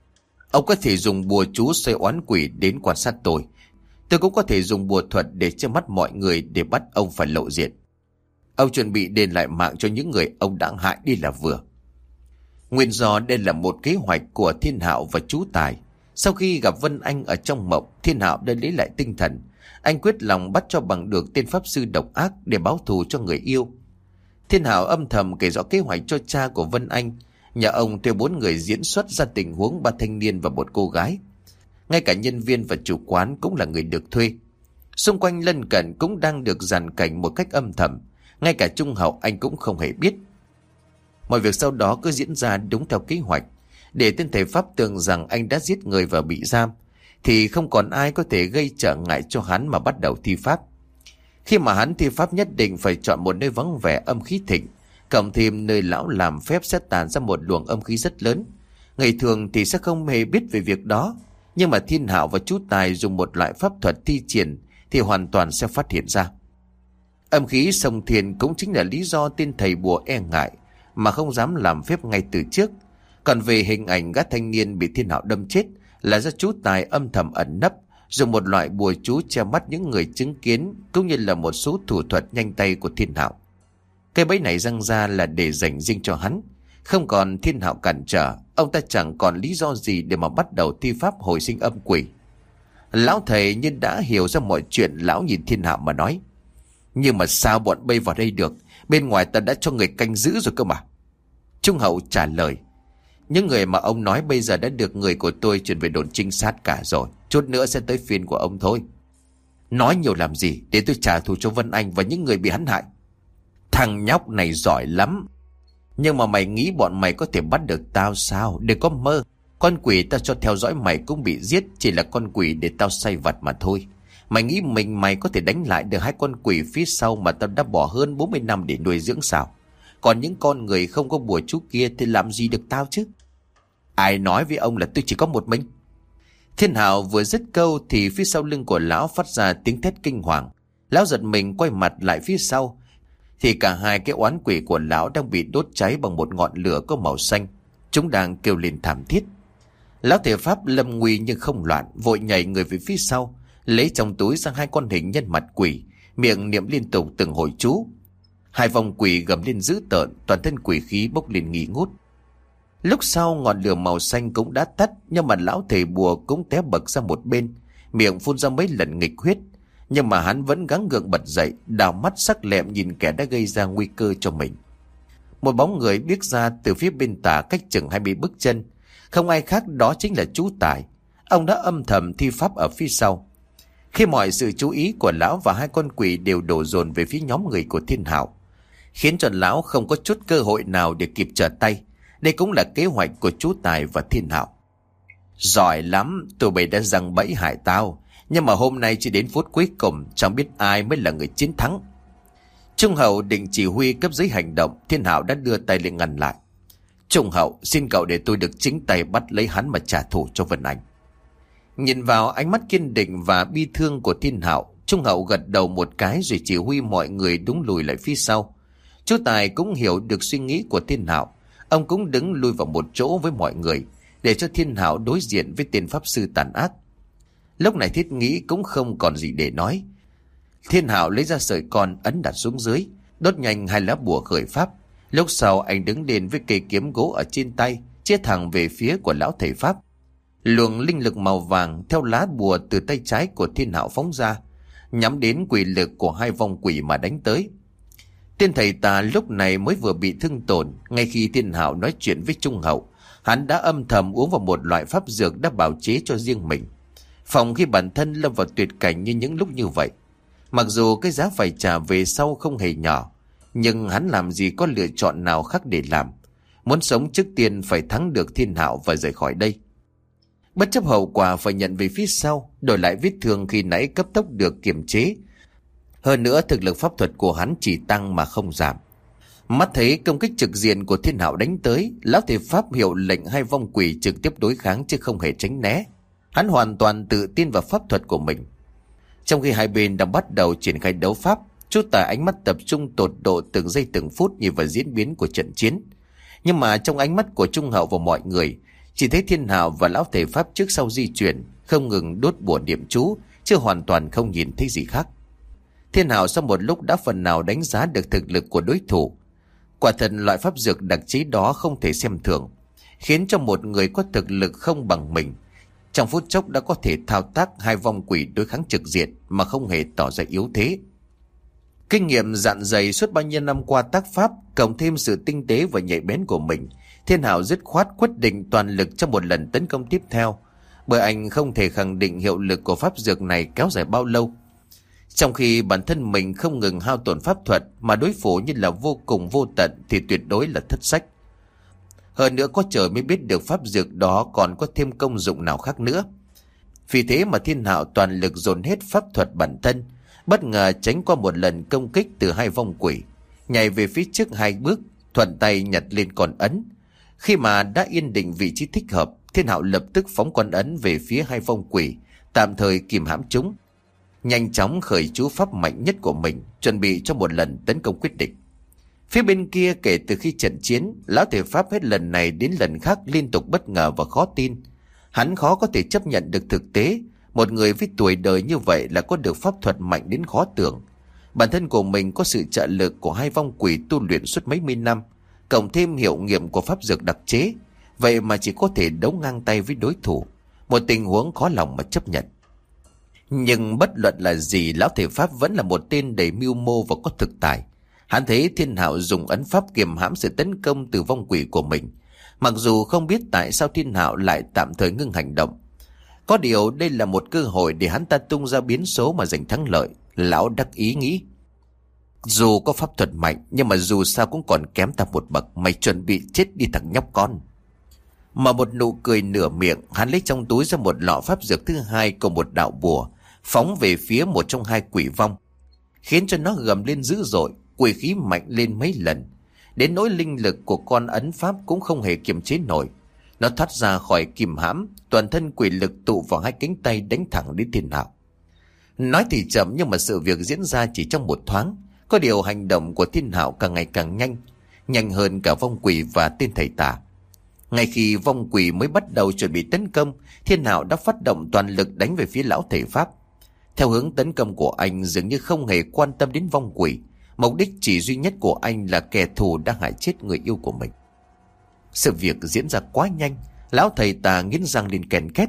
Ông có thể dùng bùa chú xoay oán quỷ đến quan sát tôi. Tôi cũng có thể dùng bùa thuật để che mắt mọi người để bắt ông phải lộ diện. Ông chuẩn bị đền lại mạng cho những người ông đã hại đi là vừa. Nguyên do đây là một kế hoạch của Thiên Hạo và chú Tài. Sau khi gặp Vân Anh ở trong mộng, Thiên Hạo đã lấy lại tinh thần. Anh quyết lòng bắt cho bằng được tên pháp sư độc ác để báo thù cho người yêu. Thiên Hạo âm thầm kể rõ kế hoạch cho cha của Vân Anh. Nhà ông thuê bốn người diễn xuất ra tình huống ba thanh niên và một cô gái. Ngay cả nhân viên và chủ quán cũng là người được thuê. Xung quanh lân cận cũng đang được dàn cảnh một cách âm thầm. Ngay cả Trung Hậu anh cũng không hề biết. Mọi việc sau đó cứ diễn ra đúng theo kế hoạch. Để tên thầy pháp tưởng rằng anh đã giết người và bị giam, thì không còn ai có thể gây trở ngại cho hắn mà bắt đầu thi pháp. Khi mà hắn thi pháp nhất định phải chọn một nơi vắng vẻ âm khí thịnh, cộng thêm nơi lão làm phép sẽ tàn ra một luồng âm khí rất lớn. Người thường thì sẽ không hề biết về việc đó, nhưng mà Thiên Hạo và chú Tài dùng một loại pháp thuật thi triển thì hoàn toàn sẽ phát hiện ra. Âm khí sông Thiên cũng chính là lý do tên thầy bùa e ngại mà không dám làm phép ngay từ trước. Còn về hình ảnh gã thanh niên bị Thiên Hạo đâm chết là do chú Tài âm thầm ẩn nấp, dùng một loại bùa chú che mắt những người chứng kiến, cũng như là một số thủ thuật nhanh tay của Thiên Hạo. Cái bẫy này răng ra là để dành riêng cho hắn. Không còn Thiên Hạo cản trở, ông ta chẳng còn lý do gì để mà bắt đầu thi pháp hồi sinh âm quỷ. Lão thầy như đã hiểu ra mọi chuyện, lão nhìn Thiên Hạo mà nói: Nhưng mà sao bọn bây vào đây được? Bên ngoài ta đã cho người canh giữ rồi cơ mà. Trung Hậu trả lời. Những người mà ông nói bây giờ đã được người của tôi chuyển về đồn trinh sát cả rồi. Chút nữa sẽ tới phiên của ông thôi. Nói nhiều làm gì, để tôi trả thù cho Vân Anh và những người bị hắn hại. Thằng nhóc này giỏi lắm. Nhưng mà mày nghĩ bọn mày có thể bắt được tao sao? Đừng có mơ. Con quỷ tao cho theo dõi mày cũng bị giết, chỉ là con quỷ để tao say vặt mà thôi. Mày nghĩ mình mày có thể đánh lại được hai con quỷ phía sau mà tao đã bỏ hơn bốn mươi năm để nuôi dưỡng sao? Còn những con người không có bùa chú kia thì làm gì được tao chứ? Ai nói với ông là tôi chỉ có một mình? Thiên Hạo vừa dứt câu thì phía sau lưng của lão phát ra tiếng thét kinh hoàng. Lão giật mình quay mặt lại phía sau, thì cả hai cái oán quỷ của lão đang bị đốt cháy bằng một ngọn lửa có màu xanh. Chúng đang kêu lên thảm thiết. Lão thể pháp lâm nguy nhưng không loạn, vội nhảy người về phía sau, lấy trong túi ra hai con hình nhân mặt quỷ, miệng niệm liên tục từng hồi chú. Hai vòng quỷ gầm lên dữ tợn, toàn thân quỷ khí bốc lên nghi ngút. Lúc sau ngọn lửa màu xanh cũng đã tắt, nhưng mà lão thầy bùa cũng té bật ra một bên, miệng phun ra mấy lần nghịch huyết. Nhưng mà hắn vẫn gắng gượng bật dậy, đào mắt sắc lẹm nhìn kẻ đã gây ra nguy cơ cho mình. Một bóng người bước ra từ phía bên tả cách chừng hai mươi bước chân. Không ai khác đó chính là chú Tài. Ông đã âm thầm thi pháp ở phía sau. Khi mọi sự chú ý của lão và hai con quỷ đều đổ dồn về phía nhóm người của Thiên Hạo, khiến cho lão không có chút cơ hội nào để kịp trở tay. Đây cũng là kế hoạch của chú Tài và Thiên Hạo. Giỏi lắm, tụi bay đã giăng bẫy hại tao. Nhưng mà hôm nay chỉ đến phút cuối cùng, chẳng biết ai mới là người chiến thắng. Trung Hậu định chỉ huy cấp dưới hành động, Thiên Hạo đã đưa tay lên ngăn lại. Trung Hậu, xin cậu để tôi được chính tay bắt lấy hắn mà trả thù cho Vân Anh. Nhìn vào ánh mắt kiên định và bi thương của Thiên Hạo, Trung Hậu gật đầu một cái rồi chỉ huy mọi người đúng lùi lại phía sau. Chú Tài cũng hiểu được suy nghĩ của Thiên Hạo. Ông cũng đứng lui vào một chỗ với mọi người, để cho Thiên Hạo đối diện với tên pháp sư tàn ác. Lúc này Thiết Nghĩ cũng không còn gì để nói. Thiên Hạo lấy ra sợi con ấn đặt xuống dưới, đốt nhanh hai lá bùa khởi pháp. Lúc sau anh đứng lên với cây kiếm gỗ ở trên tay, chĩa thẳng về phía của lão thầy pháp. Luồng linh lực màu vàng theo lá bùa từ tay trái của Thiên Hạo phóng ra, nhắm đến quỷ lực của hai vong quỷ mà đánh tới. Tên thầy tà lúc này mới vừa bị thương tổn. Ngay khi Thiên Hạo nói chuyện với Trung Hậu, hắn đã âm thầm uống vào một loại pháp dược đã bào chế cho riêng mình, phòng khi bản thân lâm vào tuyệt cảnh như những lúc như vậy. Mặc dù cái giá phải trả về sau không hề nhỏ, nhưng hắn làm gì có lựa chọn nào khác để làm. Muốn sống trước tiên phải thắng được Thiên Hạo và rời khỏi đây. Bất chấp hậu quả phải nhận về phía sau, đổi lại vết thương khi nãy cấp tốc được kiềm chế. Hơn nữa thực lực pháp thuật của hắn chỉ tăng mà không giảm. Mắt thấy công kích trực diện của Thiên Hạo đánh tới, lão thầy pháp hiệu lệnh hai vong quỷ trực tiếp đối kháng chứ không hề tránh né. Hắn hoàn toàn tự tin vào pháp thuật của mình. Trong khi hai bên đang bắt đầu triển khai đấu pháp, chú Tài ánh mắt tập trung tột độ từng giây từng phút nhìn vào diễn biến của trận chiến. Nhưng mà trong ánh mắt của Trung Hậu và mọi người, chỉ thấy Thiên Hạo và lão thầy pháp trước sau di chuyển, không ngừng đốt bùa niệm chú, chứ hoàn toàn không nhìn thấy gì khác. Thiên Hạo sau một lúc đã phần nào đánh giá được thực lực của đối thủ. Quả thật loại pháp dược đặc chế đó không thể xem thường, khiến cho một người có thực lực không bằng mình trong phút chốc đã có thể thao tác hai vong quỷ đối kháng trực diện mà không hề tỏ ra yếu thế. Kinh nghiệm dạn dày suốt bao nhiêu năm qua tác pháp, cộng thêm sự tinh tế và nhạy bén của mình, Thiên Hạo dứt khoát quyết định toàn lực trong một lần tấn công tiếp theo, bởi anh không thể khẳng định hiệu lực của pháp dược này kéo dài bao lâu. Trong khi bản thân mình không ngừng hao tổn pháp thuật mà đối phủ như là vô cùng vô tận thì tuyệt đối là thất sách. Hơn nữa có trời mới biết được pháp dược đó còn có thêm công dụng nào khác nữa. Vì thế mà Thiên Hạo toàn lực dồn hết pháp thuật bản thân, bất ngờ tránh qua một lần công kích từ hai vong quỷ, nhảy về phía trước hai bước, thuận tay nhặt lên con ấn. Khi mà đã yên định vị trí thích hợp, Thiên Hạo lập tức phóng con ấn về phía hai vong quỷ, tạm thời kìm hãm chúng. Nhanh chóng khởi chú pháp mạnh nhất của mình, chuẩn bị cho một lần tấn công quyết định. Phía bên kia kể từ khi trận chiến, lão thầy pháp hết lần này đến lần khác liên tục bất ngờ và khó tin. Hắn khó có thể chấp nhận được thực tế, một người với tuổi đời như vậy là có được pháp thuật mạnh đến khó tưởng. Bản thân của mình có sự trợ lực của hai vong quỷ tu luyện suốt mấy mươi năm, cộng thêm hiệu nghiệm của pháp dược đặc chế, vậy mà chỉ có thể đấu ngang tay với đối thủ, một tình huống khó lòng mà chấp nhận. Nhưng bất luận là gì, lão thầy pháp vẫn là một tên đầy mưu mô và có thực tài. Hắn thấy Thiên Hạo dùng ấn pháp kiềm hãm sự tấn công từ vong quỷ của mình. Mặc dù không biết tại sao Thiên Hạo lại tạm thời ngưng hành động. Có điều đây là một cơ hội để hắn ta tung ra biến số mà giành thắng lợi. Lão đắc ý nghĩ, dù có pháp thuật mạnh, nhưng mà dù sao cũng còn kém ta một bậc. Mày chuẩn bị chết đi thằng nhóc con. Mà một nụ cười nửa miệng, hắn lấy trong túi ra một lọ pháp dược thứ hai cùng một đạo bùa, phóng về phía một trong hai quỷ vong, khiến cho nó gầm lên dữ dội, quỷ khí mạnh lên mấy lần, đến nỗi linh lực của con ấn pháp cũng không hề kiềm chế nổi. Nó thoát ra khỏi kìm hãm, toàn thân quỷ lực tụ vào hai cánh tay đánh thẳng đến Thiên Hạo. Nói thì chậm nhưng mà sự việc diễn ra chỉ trong một thoáng. Có điều hành động của Thiên Hạo càng ngày càng nhanh, nhanh hơn cả vong quỷ và tên thầy tà. Ngay khi vong quỷ mới bắt đầu chuẩn bị tấn công, Thiên Hạo đã phát động toàn lực đánh về phía lão thầy pháp. Theo hướng tấn công của anh dường như không hề quan tâm đến vong quỷ, mục đích chỉ duy nhất của anh là kẻ thù đang hại chết người yêu của mình. Sự việc diễn ra quá nhanh, lão thầy tà nghiến răng lên ken két.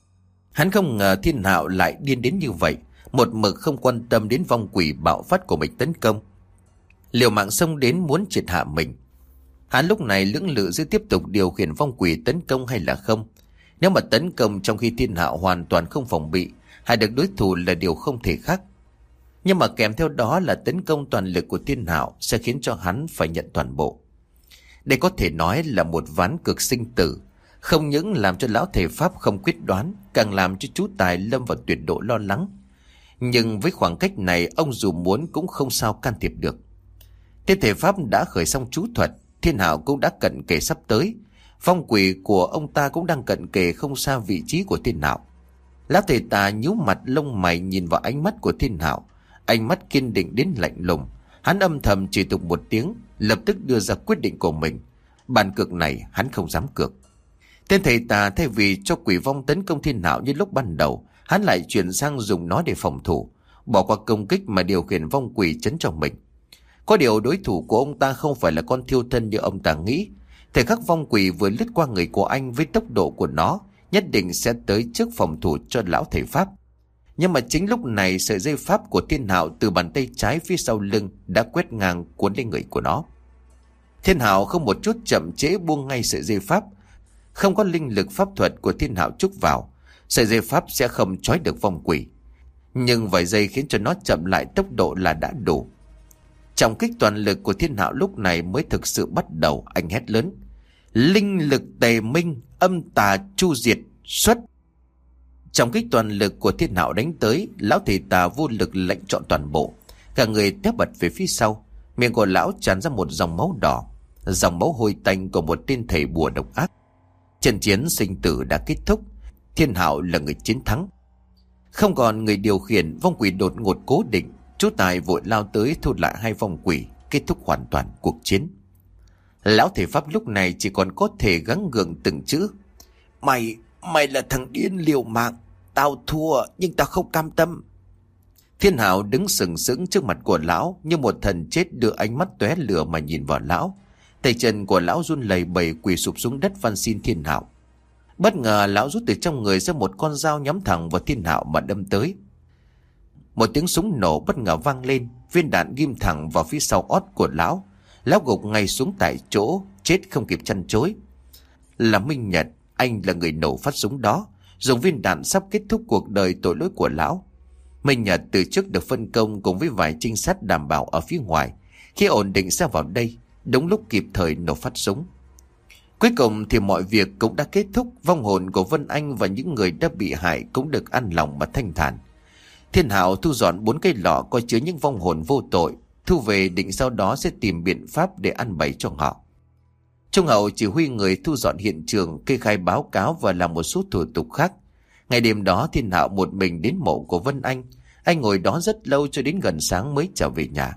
Hắn không ngờ Thiên Hạo lại điên đến như vậy, một mực không quan tâm đến vong quỷ bạo phát của mình tấn công, liều mạng xông đến muốn triệt hạ mình. Hắn lúc này lưỡng lự giữa tiếp tục điều khiển vong quỷ tấn công hay là không. Nếu mà tấn công trong khi Thiên Hạo hoàn toàn không phòng bị, hại được đối thủ là điều không thể khác. Nhưng mà kèm theo đó là tấn công toàn lực của Thiên Hạo sẽ khiến cho hắn phải nhận toàn bộ. Đây có thể nói là một ván cược sinh tử, không những làm cho lão thầy pháp không quyết đoán, càng làm cho chú Tài lâm vào tuyệt độ lo lắng. Nhưng với khoảng cách này, ông dù muốn cũng không sao can thiệp được. Tên thầy pháp đã khởi xong chú thuật, Thiên Hạo cũng đã cận kề sắp tới. Vong quỷ của ông ta cũng đang cận kề không xa vị trí của Thiên Hạo. Lão thầy tà nhíu mặt lông mày nhìn vào ánh mắt của Thiên Hạo, ánh mắt kiên định đến lạnh lùng. Hắn âm thầm chỉ tục một tiếng, lập tức đưa ra quyết định của mình. Bàn cược này hắn không dám cược. Tên thầy tà thay vì cho quỷ vong tấn công Thiên Hạo như lúc ban đầu, hắn lại chuyển sang dùng nó để phòng thủ, bỏ qua công kích mà điều khiển vong quỷ chấn cho mình. Có điều đối thủ của ông ta không phải là con thiêu thân như ông ta nghĩ. Thời khắc vong quỷ vừa lướt qua người của anh với tốc độ của nó, nhất định sẽ tới trước phòng thủ cho lão thầy pháp. Nhưng mà chính lúc này, sợi dây pháp của Thiên Hạo từ bàn tay trái phía sau lưng đã quét ngang cuốn lên người của nó. Thiên Hạo không một chút chậm trễ buông ngay sợi dây pháp. Không có linh lực pháp thuật của Thiên Hạo trút vào, sợi dây pháp sẽ không trói được vong quỷ. Nhưng vài giây khiến cho nó chậm lại tốc độ là đã đủ. Trọng kích toàn lực của Thiên Hạo lúc này mới thực sự bắt đầu. Anh hét lớn: linh lực tề minh, âm tà chu diệt, xuất! Trọng kích toàn lực của Thiên Hạo đánh tới, lão thầy tà vô lực lệnh trọn toàn bộ, cả người té bật về phía sau. Miệng của lão tràn ra một dòng máu đỏ, dòng máu hôi tanh của một tên thầy bùa độc ác. Trận chiến sinh tử đã kết thúc, Thiên Hạo là người chiến thắng. Không còn người điều khiển, vong quỷ đột ngột cố định. Chú Tài vội lao tới thu lại hai vong quỷ, kết thúc hoàn toàn cuộc chiến. Lão thầy pháp lúc này chỉ còn có thể gắng gượng từng chữ: Mày, mày là thằng điên liều mạng. Tao thua nhưng tao không cam tâm. Thiên Hạo đứng sừng sững trước mặt của lão như một thần chết, đưa ánh mắt tóe lửa mà nhìn vào lão. Tay chân của lão run lẩy bẩy quỳ sụp xuống đất van xin Thiên Hạo. Bất ngờ lão rút từ trong người ra một con dao nhắm thẳng vào Thiên Hạo mà đâm tới. Một tiếng súng nổ bất ngờ vang lên, viên đạn ghim thẳng vào phía sau ót của lão. Lão gục ngay xuống tại chỗ, chết không kịp chăn chối. Là Minh Nhật, anh là người nổ phát súng đó, dùng viên đạn sắp kết thúc cuộc đời tội lỗi của lão. Minh Nhật từ trước được phân công cùng với vài trinh sát đảm bảo ở phía ngoài. Khi ổn định ra vào đây, đúng lúc kịp thời nổ phát súng. Cuối cùng thì mọi việc cũng đã kết thúc. Vong hồn của Vân Anh và những người đã bị hại cũng được an lòng mà thanh thản. Thiên Hạo thu dọn bốn cây lọ có chứa những vong hồn vô tội, thu về định sau đó sẽ tìm biện pháp để ăn bày cho họ. Trung hậu chỉ huy người thu dọn hiện trường, kê khai báo cáo và làm một số thủ tục khác. Ngày đêm đó Thiên Hạo một mình đến mộ của Vân Anh. Anh ngồi đó rất lâu cho đến gần sáng mới trở về nhà.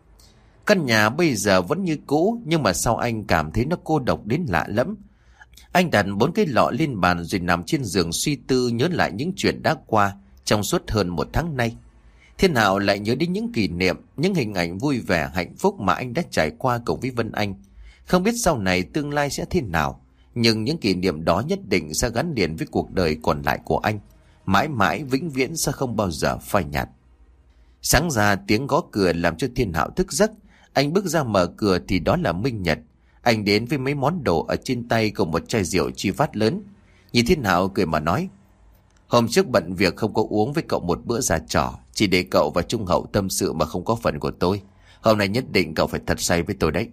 Căn nhà bây giờ vẫn như cũ, nhưng mà sao anh cảm thấy nó cô độc đến lạ lẫm. Anh đặt bốn cái lọ lên bàn rồi nằm trên giường suy tư, nhớ lại những chuyện đã qua trong suốt hơn một tháng nay. Thiên Hạo lại nhớ đến những kỷ niệm, những hình ảnh vui vẻ hạnh phúc mà anh đã trải qua cùng với Vân Anh. Không biết sau này tương lai sẽ thế nào, nhưng những kỷ niệm đó nhất định sẽ gắn liền với cuộc đời còn lại của anh, mãi mãi vĩnh viễn sẽ không bao giờ phai nhạt. Sáng ra tiếng gõ cửa làm cho Thiên Hạo thức giấc. Anh bước ra mở cửa thì đó là Minh Nhật. Anh đến với mấy món đồ ở trên tay cùng một chai rượu chi vát lớn. Nhìn Thiên Hạo cười mà nói: Hôm trước bận việc không có uống với cậu một bữa ra trò, chỉ để cậu và Trung Hậu tâm sự mà không có phần của tôi. Hôm nay nhất định cậu phải thật say với tôi đấy.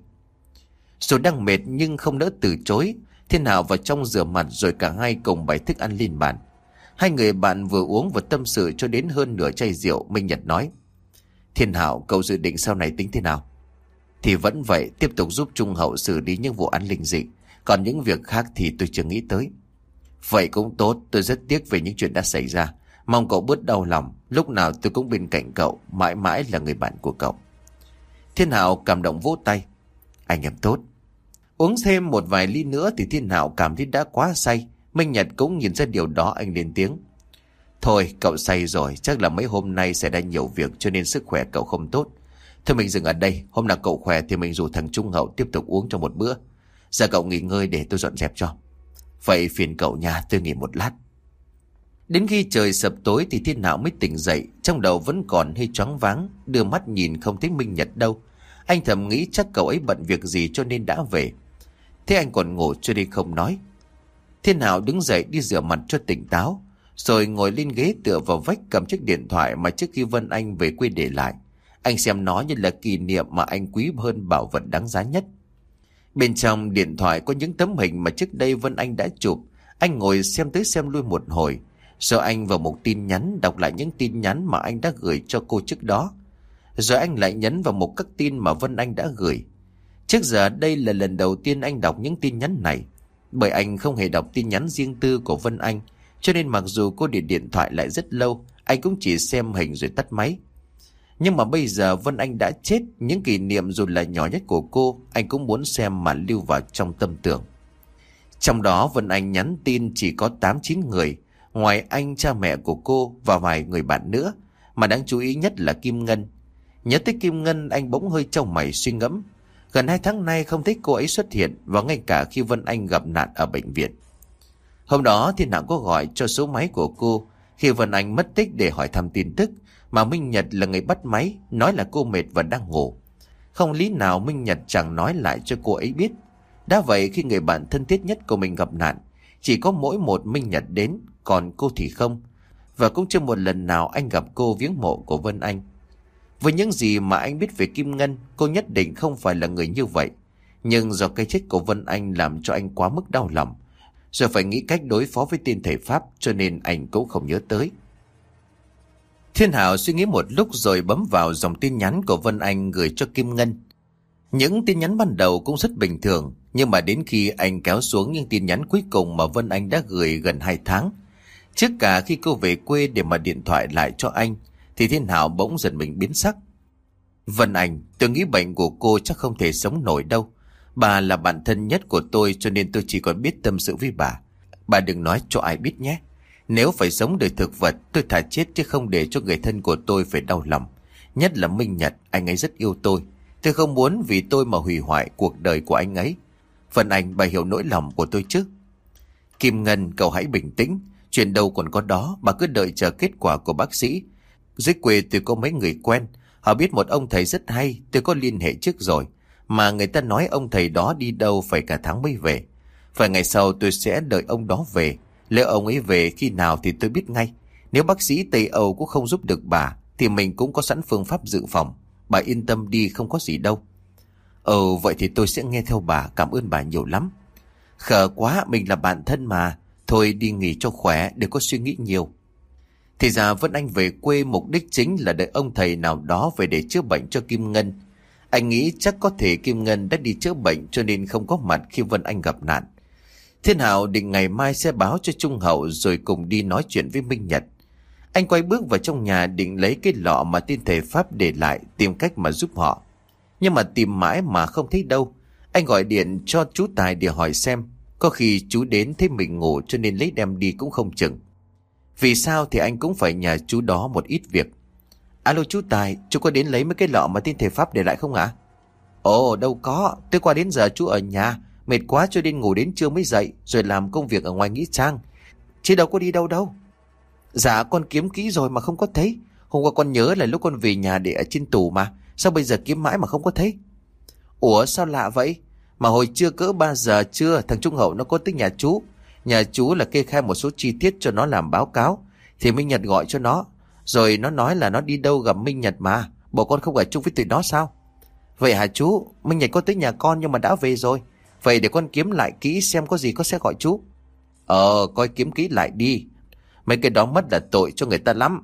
Dù đang mệt nhưng không nỡ từ chối, Thiên Hạo vào trong rửa mặt rồi cả hai cùng bày thức ăn lên bàn. Hai người bạn vừa uống vừa tâm sự cho đến hơn nửa chai rượu. Minh Nhật nói: Thiên Hạo, cậu dự định sau này tính thế nào? Thì vẫn vậy, tiếp tục giúp Trung Hậu xử lý những vụ án linh dị. Còn những việc khác thì tôi chưa nghĩ tới. Vậy cũng tốt, tôi rất tiếc về những chuyện đã xảy ra. Mong cậu bớt đau lòng. Lúc nào tôi cũng bên cạnh cậu, mãi mãi là người bạn của cậu. Thiên Hạo cảm động vỗ tay: Anh em tốt. Uống thêm một vài ly nữa thì Thiên Hạo cảm thấy đã quá say. Minh Nhật cũng nhìn ra điều đó, anh lên tiếng: Thôi cậu say rồi, chắc là mấy hôm nay sẽ đã nhiều việc cho nên sức khỏe cậu không tốt. Thôi mình dừng ở đây, hôm nào cậu khỏe thì mình rủ thằng Trung Hậu tiếp tục uống trong một bữa. Giờ cậu nghỉ ngơi để tôi dọn dẹp cho. Vậy phiền cậu nha, tôi nghỉ một lát. Đến khi trời sập tối thì Thiên Hạo mới tỉnh dậy, trong đầu vẫn còn hơi choáng váng, đưa mắt nhìn không thấy Minh Nhật đâu. Anh thầm nghĩ chắc cậu ấy bận việc gì cho nên đã về. Thế anh còn ngủ cho nên không nói. Thiên Hạo đứng dậy đi rửa mặt cho tỉnh táo, rồi ngồi lên ghế tựa vào vách cầm chiếc điện thoại mà trước khi Vân Anh về quê để lại. Anh xem nó như là kỷ niệm mà anh quý hơn bảo vật đáng giá nhất. Bên trong điện thoại có những tấm hình mà trước đây Vân Anh đã chụp. Anh ngồi xem tới xem lui một hồi, rồi anh vào một tin nhắn đọc lại những tin nhắn mà anh đã gửi cho cô trước đó. Rồi anh lại nhấn vào một các tin mà Vân Anh đã gửi. Trước giờ đây là lần đầu tiên anh đọc những tin nhắn này, bởi anh không hề đọc tin nhắn riêng tư của Vân Anh, cho nên mặc dù cô để điện thoại lại rất lâu, anh cũng chỉ xem hình rồi tắt máy. Nhưng mà bây giờ Vân Anh đã chết, những kỷ niệm dù là nhỏ nhất của cô, anh cũng muốn xem mà lưu vào trong tâm tưởng. Trong đó Vân Anh nhắn tin chỉ có tám chín người, ngoài anh, cha mẹ của cô và vài người bạn nữa, mà đáng chú ý nhất là Kim Ngân. Nhớ tới Kim Ngân, anh bỗng hơi chau mày suy ngẫm. Gần hai tháng nay không thấy cô ấy xuất hiện, và ngay cả khi Vân Anh gặp nạn ở bệnh viện. Hôm đó Thiên Hạo có gọi cho số máy của cô khi Vân Anh mất tích để hỏi thăm tin tức, mà Minh Nhật là người bắt máy, nói là cô mệt và đang ngủ. Không lý nào Minh Nhật chẳng nói lại cho cô ấy biết. Đã vậy khi người bạn thân thiết nhất của mình gặp nạn, chỉ có mỗi một Minh Nhật đến, còn cô thì không. Và cũng chưa một lần nào anh gặp cô viếng mộ của Vân Anh. Với những gì mà anh biết về Kim Ngân, cô nhất định không phải là người như vậy. Nhưng do cái chết của Vân Anh làm cho anh quá mức đau lòng, rồi phải nghĩ cách đối phó với tên thầy Pháp, cho nên anh cũng không nhớ tới. Thiên Hạo suy nghĩ một lúc rồi bấm vào dòng tin nhắn của Vân Anh gửi cho Kim Ngân. Những tin nhắn ban đầu cũng rất bình thường, nhưng mà đến khi anh kéo xuống những tin nhắn cuối cùng mà Vân Anh đã gửi gần hai tháng, trước cả khi cô về quê để mà điện thoại lại cho anh, thì Thiên Hạo bỗng giật mình biến sắc. Vân Anh, tôi nghĩ bệnh của cô chắc không thể sống nổi đâu. Bà là bạn thân nhất của tôi, cho nên tôi chỉ còn biết tâm sự với bà. Bà đừng nói cho ai biết nhé. Nếu phải sống đời thực vật, tôi thà chết chứ không để cho người thân của tôi phải đau lòng. Nhất là Minh Nhật, anh ấy rất yêu tôi. Tôi không muốn vì tôi mà hủy hoại cuộc đời của anh ấy. Vân Anh, bà hiểu nỗi lòng của tôi chứ? Kim Ngân, cậu hãy bình tĩnh. Chuyện đâu còn có đó, bà cứ đợi chờ kết quả của bác sĩ. Dưới quê tôi có mấy người quen, họ biết một ông thầy rất hay, tôi có liên hệ trước rồi. Mà người ta nói ông thầy đó đi đâu phải cả tháng mới về. Vài ngày sau tôi sẽ đợi ông đó về. Lỡ ông ấy về khi nào thì tôi biết ngay. Nếu bác sĩ Tây Âu cũng không giúp được bà, thì mình cũng có sẵn phương pháp dự phòng. Bà yên tâm đi, không có gì đâu. Ờ vậy thì tôi sẽ nghe theo bà, cảm ơn bà nhiều lắm. Khờ quá, mình là bạn thân mà. Thôi đi nghỉ cho khỏe, đừng có suy nghĩ nhiều. Thì ra Vân Anh về quê mục đích chính là đợi ông thầy nào đó về để chữa bệnh cho Kim Ngân. Anh nghĩ chắc có thể Kim Ngân đã đi chữa bệnh cho nên không có mặt khi Vân Anh gặp nạn. Thiên Hạo định ngày mai sẽ báo cho Trung Hậu rồi cùng đi nói chuyện với Minh Nhật. Anh quay bước vào trong nhà định lấy cái lọ mà tên thầy Pháp để lại, tìm cách mà giúp họ. Nhưng mà tìm mãi mà không thấy đâu. Anh gọi điện cho chú Tài để hỏi xem, có khi chú đến thấy mình ngủ cho nên lấy đem đi cũng không chừng. Vì sao thì anh cũng phải nhờ chú đó một ít việc. Alo chú Tài, chú có đến lấy mấy cái lọ mà tên thầy Pháp để lại không ạ? Ồ đâu có, tôi qua đến giờ chú ở nhà, mệt quá cho nên ngủ đến trưa mới dậy, rồi làm công việc ở ngoài nghĩa trang, chứ đâu có đi đâu đâu. Dạ con kiếm kỹ rồi mà không có thấy. Hôm qua con nhớ là lúc con về nhà để ở trên tủ mà, sao bây giờ kiếm mãi mà không có thấy? Ủa sao lạ vậy? Mà hồi trưa cỡ ba giờ trưa thằng Trung Hậu nó có tới nhà chú. Nhà chú là kê khai một số chi tiết cho nó làm báo cáo. Thì Minh Nhật gọi cho nó. Rồi nó nói là nó đi đâu gặp Minh Nhật mà. Bộ con không ở chung với tụi nó sao? Vậy hả chú? Minh Nhật có tới nhà con nhưng mà đã về rồi. Vậy để con kiếm lại kỹ xem có gì có sẽ gọi chú. Ờ coi kiếm kỹ lại đi. Mấy cái đó mất là tội cho người ta lắm.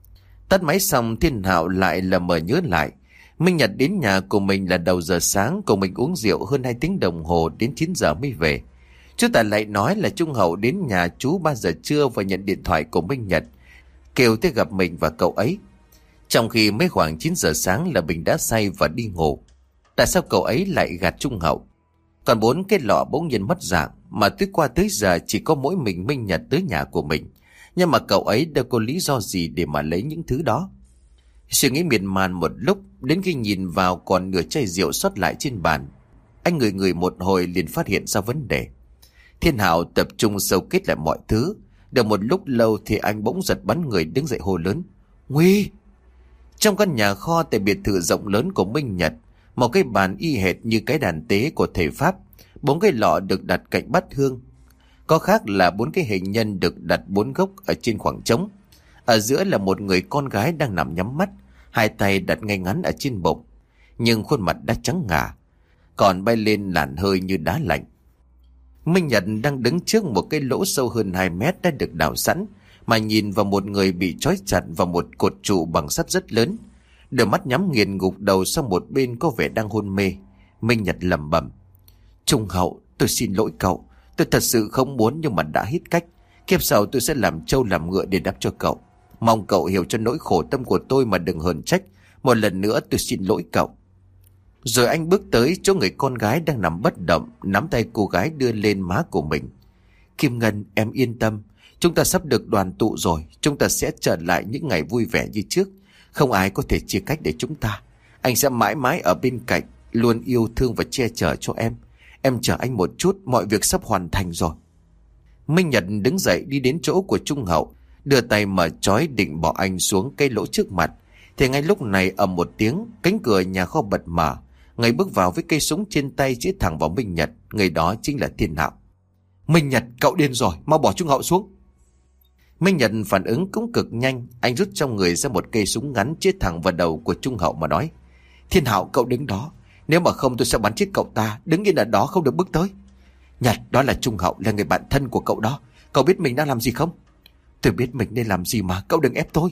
Tắt máy xong Thiên Hạo lại là mờ nhớ lại. Minh Nhật đến nhà của mình là đầu giờ sáng, cùng mình uống rượu hơn hai tiếng đồng hồ đến chín giờ mới về. Chú Tài lại nói là Trung Hậu đến nhà chú ba giờ trưa và nhận điện thoại của Minh Nhật, kêu tới gặp mình và cậu ấy. Trong khi mới khoảng chín giờ sáng là mình đã say và đi ngủ. Tại sao cậu ấy lại gạt Trung Hậu? Còn bốn cái lọ bỗng nhiên mất dạng, mà tới qua tới giờ chỉ có mỗi mình Minh Nhật tới nhà của mình. Nhưng mà cậu ấy đâu có lý do gì để mà lấy những thứ đó. Suy nghĩ miên man một lúc, đến khi nhìn vào còn nửa chai rượu sót lại trên bàn, anh ngửi ngửi một hồi liền phát hiện ra vấn đề. Thiên Hạo tập trung sâu kết lại mọi thứ. Được một lúc lâu thì anh bỗng giật bắn người đứng dậy hô lớn: Nguy! Trong căn nhà kho tại biệt thự rộng lớn của Minh Nhật, một cái bàn y hệt như cái đàn tế của thầy Pháp, bốn cái lọ được đặt cạnh bát hương. Có khác là bốn cái hình nhân được đặt bốn gốc ở trên khoảng trống. Ở giữa là một người con gái đang nằm nhắm mắt, hai tay đặt ngay ngắn ở trên bụng, nhưng khuôn mặt đã trắng ngà, còn bay lên làn hơi như đá lạnh. Minh Nhật đang đứng trước một cái lỗ sâu hơn hai mét đã được đào sẵn, mà nhìn vào một người bị trói chặt vào một cột trụ bằng sắt rất lớn. Đôi mắt nhắm nghiền gục đầu sang một bên, có vẻ đang hôn mê. Minh Nhật lẩm bẩm: Trung Hậu, tôi xin lỗi cậu. Tôi thật sự không muốn nhưng mà đã hết cách. Kiếp sau tôi sẽ làm trâu làm ngựa để đáp cho cậu. Mong cậu hiểu cho nỗi khổ tâm của tôi mà đừng hờn trách. Một lần nữa tôi xin lỗi cậu. Rồi anh bước tới chỗ người con gái đang nằm bất động, nắm tay cô gái đưa lên má của mình. Kim Ngân, em yên tâm. Chúng ta sắp được đoàn tụ rồi. Chúng ta sẽ trở lại những ngày vui vẻ như trước. Không ai có thể chia cách để chúng ta. Anh sẽ mãi mãi ở bên cạnh, luôn yêu thương và che chở cho em. Em chờ anh một chút, mọi việc sắp hoàn thành rồi. Minh Nhật đứng dậy đi đến chỗ của Trung Hậu, đưa tay mở trói định bỏ anh xuống cây lỗ trước mặt. Thì ngay lúc này ầm một tiếng, cánh cửa nhà kho bật mở. Người bước vào với cây súng trên tay chĩa thẳng vào Minh Nhật. Người đó chính là Thiên Hạo. Minh Nhật, cậu điên rồi, mau bỏ Trung Hậu xuống. Minh Nhật phản ứng cũng cực nhanh. Anh rút trong người ra một cây súng ngắn chĩa thẳng vào đầu của Trung Hậu mà nói: Thiên Hạo, cậu đứng đó. Nếu mà không tôi sẽ bắn chết cậu ta. Đứng yên ở đó, không được bước tới. Nhật, đó là Trung Hậu, là người bạn thân của cậu đó. Cậu biết mình đang làm gì không? Tôi biết mình nên làm gì mà, cậu đừng ép tôi.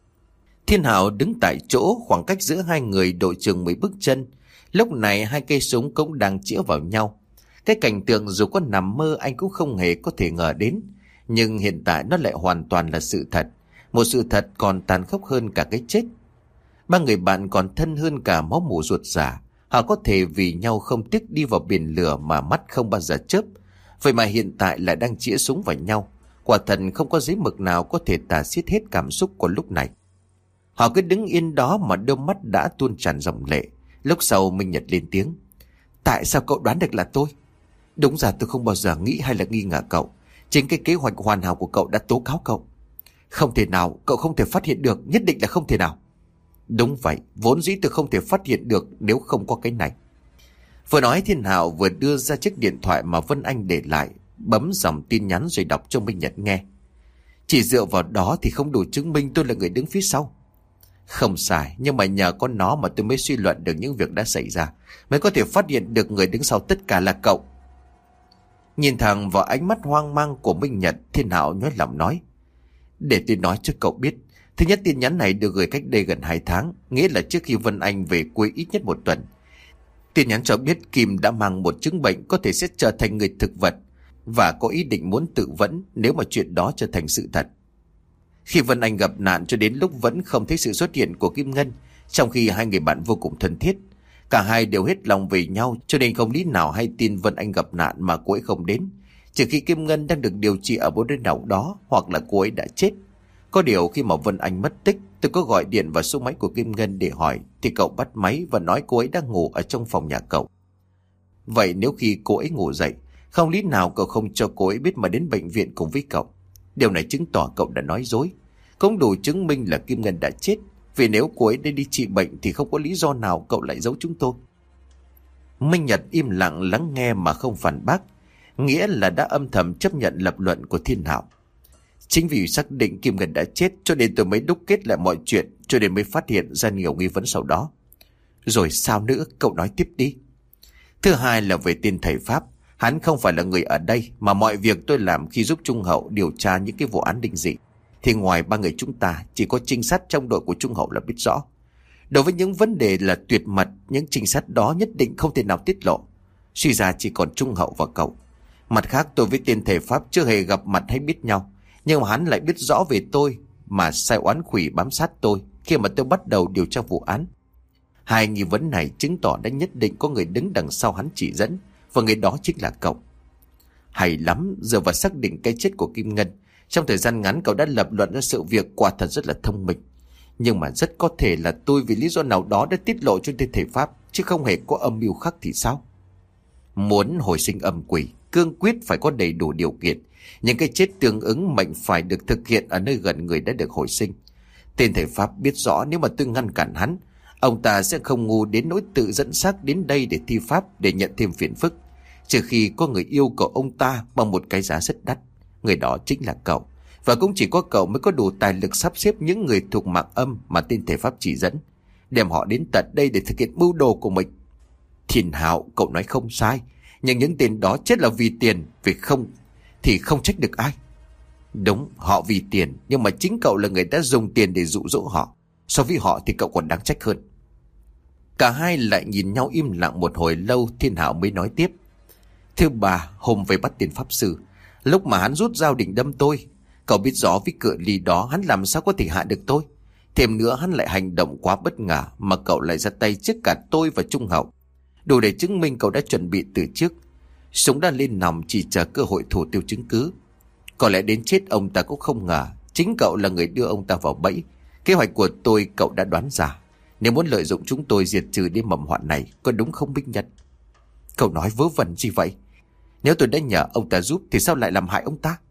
Thiên Hạo đứng tại chỗ, khoảng cách giữa hai người độ chừng mười bước chân. Lúc này hai cây súng cũng đang chĩa vào nhau. Cái cảnh tượng dù có nằm mơ anh cũng không hề có thể ngờ đến. Nhưng hiện tại nó lại hoàn toàn là sự thật. Một sự thật còn tàn khốc hơn cả cái chết. Ba người bạn còn thân hơn cả máu mủ ruột già. Họ có thể vì nhau không tiếc đi vào biển lửa mà mắt không bao giờ chớp. Vậy mà hiện tại lại đang chĩa súng vào nhau. Quả thật không có giấy mực nào có thể tả xiết hết cảm xúc của lúc này. Họ cứ đứng yên đó mà đôi mắt đã tuôn tràn dòng lệ. Lúc sau Minh Nhật lên tiếng: Tại sao cậu đoán được là tôi? Đúng ra tôi không bao giờ nghĩ hay là nghi ngờ cậu. Chính cái kế hoạch hoàn hảo của cậu đã tố cáo cậu. Không thể nào, cậu không thể phát hiện được, nhất định là không thể nào. Đúng vậy, vốn dĩ tôi không thể phát hiện được nếu không có cái này. Vừa nói Thiên Hạo vừa đưa ra chiếc điện thoại mà Vân Anh để lại, bấm dòng tin nhắn rồi đọc cho Minh Nhật nghe. Chỉ dựa vào đó thì không đủ chứng minh tôi là người đứng phía sau. Không sai, nhưng mà nhờ có nó mà tôi mới suy luận được những việc đã xảy ra, mới có thể phát hiện được người đứng sau tất cả là cậu. Nhìn thẳng vào ánh mắt hoang mang của Minh Nhật, Thiên Hạo nhói lòng nói: Để tôi nói cho cậu biết. Thứ nhất, tin nhắn này được gửi cách đây gần hai tháng, nghĩa là trước khi Vân Anh về quê ít nhất một tuần. Tin nhắn cho biết Kim đã mang một chứng bệnh có thể sẽ trở thành người thực vật và có ý định muốn tự vẫn nếu mà chuyện đó trở thành sự thật. Khi Vân Anh gặp nạn cho đến lúc vẫn không thấy sự xuất hiện của Kim Ngân, trong khi hai người bạn vô cùng thân thiết. Cả hai đều hết lòng về nhau, cho nên không lý nào hay tin Vân Anh gặp nạn mà cô ấy không đến, trừ khi Kim Ngân đang được điều trị ở một nơi nào đó, hoặc là cô ấy đã chết. Có điều khi mà Vân Anh mất tích, tôi có gọi điện vào số máy của Kim Ngân để hỏi, thì cậu bắt máy và nói cô ấy đang ngủ ở trong phòng nhà cậu. Vậy nếu khi cô ấy ngủ dậy, không lý nào cậu không cho cô ấy biết mà đến bệnh viện cùng với cậu. Điều này chứng tỏ cậu đã nói dối. Không đủ chứng minh là Kim Ngân đã chết. Vì nếu cô ấy đã đi trị bệnh thì không có lý do nào cậu lại giấu chúng tôi. Minh Nhật im lặng lắng nghe mà không phản bác, nghĩa là đã âm thầm chấp nhận lập luận của Thiên Hạo. Chính vì xác định Kim Ngân đã chết cho nên tôi mới đúc kết lại mọi chuyện, cho nên mới phát hiện ra nhiều nghi vấn sau đó. Rồi sao nữa, cậu nói tiếp đi. Thứ hai là về tên thầy Pháp. Hắn không phải là người ở đây, mà mọi việc tôi làm khi giúp Trung Hậu điều tra những cái vụ án định dị thì ngoài ba người chúng ta, chỉ có trinh sát trong đội của Trung Hậu là biết rõ. Đối với những vấn đề là tuyệt mật, những trinh sát đó nhất định không thể nào tiết lộ. Suy ra chỉ còn Trung Hậu và cậu. Mặt khác, tôi với tên thầy Pháp chưa hề gặp mặt hay biết nhau, nhưng mà hắn lại biết rõ về tôi mà sai oán quỷ bám sát tôi khi mà tôi bắt đầu điều tra vụ án. Hai nghi vấn này chứng tỏ đã nhất định có người đứng đằng sau hắn chỉ dẫn, và người đó chính là cậu. Hay lắm, giờ vào xác định cái chết của Kim Ngân. Trong thời gian ngắn cậu đã lập luận ra sự việc quả thật rất là thông minh. Nhưng mà rất có thể là tôi vì lý do nào đó đã tiết lộ cho tên thầy Pháp, chứ không hề có âm mưu khác thì sao? Muốn hồi sinh âm quỷ, cương quyết phải có đầy đủ điều kiện. Những cái chết tương ứng mệnh phải được thực hiện ở nơi gần người đã được hồi sinh. Tên thầy Pháp biết rõ nếu mà tôi ngăn cản hắn, ông ta sẽ không ngu đến nỗi tự dẫn xác đến đây để thi pháp, để nhận thêm phiền phức. Trừ khi có người yêu cầu ông ta bằng một cái giá rất đắt. Người đó chính là cậu. Và cũng chỉ có cậu mới có đủ tài lực sắp xếp những người thuộc mạng âm mà tên thầy Pháp chỉ dẫn, đem họ đến tận đây để thực hiện mưu đồ của mình. Thiên Hạo, cậu nói không sai. Nhưng những tên đó chết là vì tiền, vì không thì không trách được ai. Đúng, họ vì tiền, nhưng mà chính cậu là người đã dùng tiền để dụ dỗ họ. So với họ thì cậu còn đáng trách hơn. Cả hai lại nhìn nhau im lặng một hồi lâu. Thiên Hạo mới nói tiếp. Thứ ba, hôm về bắt tiền pháp sư, lúc mà hắn rút dao định đâm tôi, cậu biết rõ với cự ly đó hắn làm sao có thể hạ được tôi. Thêm nữa hắn lại hành động quá bất ngờ, mà cậu lại ra tay trước cả tôi và Trung Hậu, đủ để chứng minh cậu đã chuẩn bị từ trước. Súng đã lên nòng chỉ chờ cơ hội thủ tiêu chứng cứ. Có lẽ đến chết ông ta cũng không ngờ chính cậu là người đưa ông ta vào bẫy. Kế hoạch của tôi cậu đã đoán ra. Nếu muốn lợi dụng chúng tôi diệt trừ đêm mầm họa này, có đúng không Minh Nhật? Cậu nói vớ vẩn gì vậy? Nếu tôi đã nhờ ông ta giúp thì sao lại làm hại ông ta?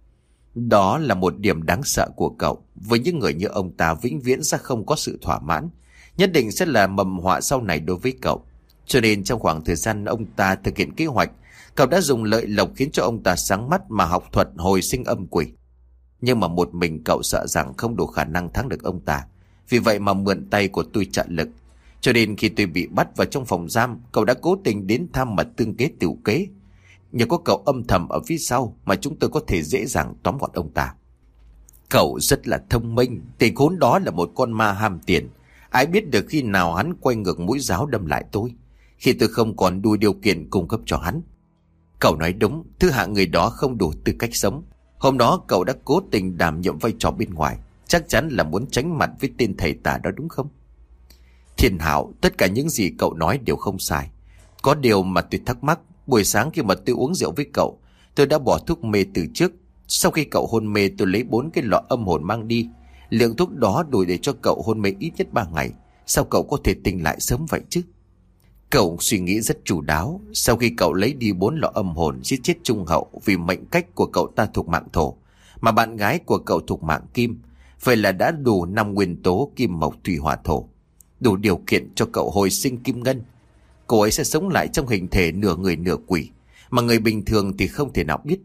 Đó là một điểm đáng sợ của cậu. Với những người như ông ta vĩnh viễn sẽ không có sự thỏa mãn, nhất định sẽ là mầm họa sau này đối với cậu. Cho nên trong khoảng thời gian ông ta thực hiện kế hoạch, cậu đã dùng lợi lộc khiến cho ông ta sáng mắt mà học thuật hồi sinh âm quỷ. Nhưng mà một mình cậu sợ rằng không đủ khả năng thắng được ông ta, vì vậy mà mượn tay của tôi trợ lực. Cho nên khi tôi bị bắt vào trong phòng giam, cậu đã cố tình đến thăm mà tương kế tiểu kế. Nhờ có cậu âm thầm ở phía sau mà chúng tôi có thể dễ dàng tóm gọn ông ta. Cậu rất là thông minh. Tên khốn đó là một con ma ham tiền. Ai biết được khi nào hắn quay ngược mũi giáo đâm lại tôi, khi tôi không còn đủ điều kiện cung cấp cho hắn. Cậu nói đúng, thứ hạng người đó không đủ tư cách sống. Hôm đó cậu đã cố tình đảm nhiệm vai trò bên ngoài, chắc chắn là muốn tránh mặt với tên thầy tà đó đúng không? Thiên Hạo, tất cả những gì cậu nói đều không sai. Có điều mà tôi thắc mắc, buổi sáng khi mà tôi uống rượu với cậu, tôi đã bỏ thuốc mê từ trước. Sau khi cậu hôn mê, tôi lấy bốn cái lọ âm hồn mang đi. Lượng thuốc đó đủ để cho cậu hôn mê ít nhất ba ngày. Sao cậu có thể tỉnh lại sớm vậy chứ? Cậu suy nghĩ rất chu đáo. Sau khi cậu lấy đi bốn lọ âm hồn, giết chết Trung Hậu vì mệnh cách của cậu ta thuộc mạng thổ, mà bạn gái của cậu thuộc mạng kim, vậy là đã đủ năm nguyên tố kim mộc thủy hỏa thổ, đủ điều kiện cho cậu hồi sinh Kim Ngân. Cô ấy sẽ sống lại trong hình thể nửa người nửa quỷ, mà người bình thường thì không thể nào biết.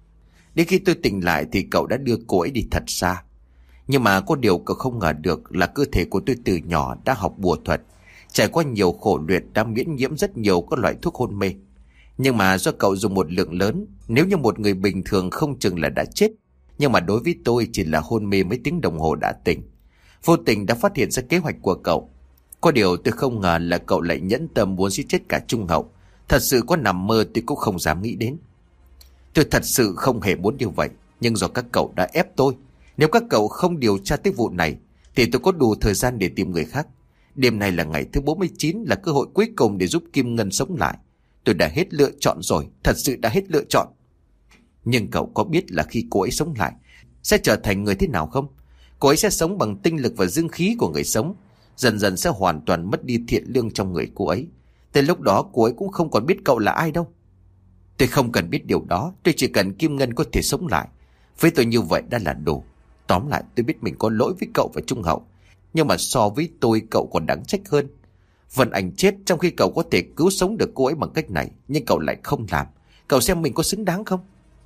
Đến khi tôi tỉnh lại thì cậu đã đưa cô ấy đi thật xa. Nhưng mà có điều cậu không ngờ được là cơ thể của tôi từ nhỏ đã học bùa thuật, trải qua nhiều khổ luyện, đã miễn nhiễm rất nhiều các loại thuốc hôn mê. Nhưng mà do cậu dùng một lượng lớn, nếu như một người bình thường không chừng là đã chết. Nhưng mà đối với tôi chỉ là hôn mê mấy tiếng đồng hồ đã tỉnh. Vô tình đã phát hiện ra kế hoạch của cậu. Có điều tôi không ngờ là cậu lại nhẫn tâm muốn giết chết cả Trung Hậu. Thật sự có nằm mơ tôi cũng không dám nghĩ đến. Tôi thật sự không hề muốn như vậy, nhưng do các cậu đã ép tôi. Nếu các cậu không điều tra tới vụ này thì tôi có đủ thời gian để tìm người khác. Đêm nay là ngày thứ bốn mươi chín, là cơ hội cuối cùng để giúp Kim Ngân sống lại. Tôi đã hết lựa chọn rồi, thật sự đã hết lựa chọn. Nhưng cậu có biết là khi cô ấy sống lại sẽ trở thành người thế nào không? Cô ấy sẽ sống bằng tinh lực và dương khí của người sống, dần dần sẽ hoàn toàn mất đi thiện lương trong người cô ấy. Tới lúc đó cô ấy cũng không còn biết cậu là ai đâu. Tôi không cần biết điều đó, tôi chỉ cần Kim Ngân có thể sống lại. Với tôi như vậy đã là đủ. Tóm lại tôi biết mình có lỗi với cậu và Trung Hậu, nhưng mà so với tôi cậu còn đáng trách hơn. Vân Anh chết trong khi cậu có thể cứu sống được cô ấy bằng cách này, nhưng cậu lại không làm. Cậu xem mình có xứng đáng không?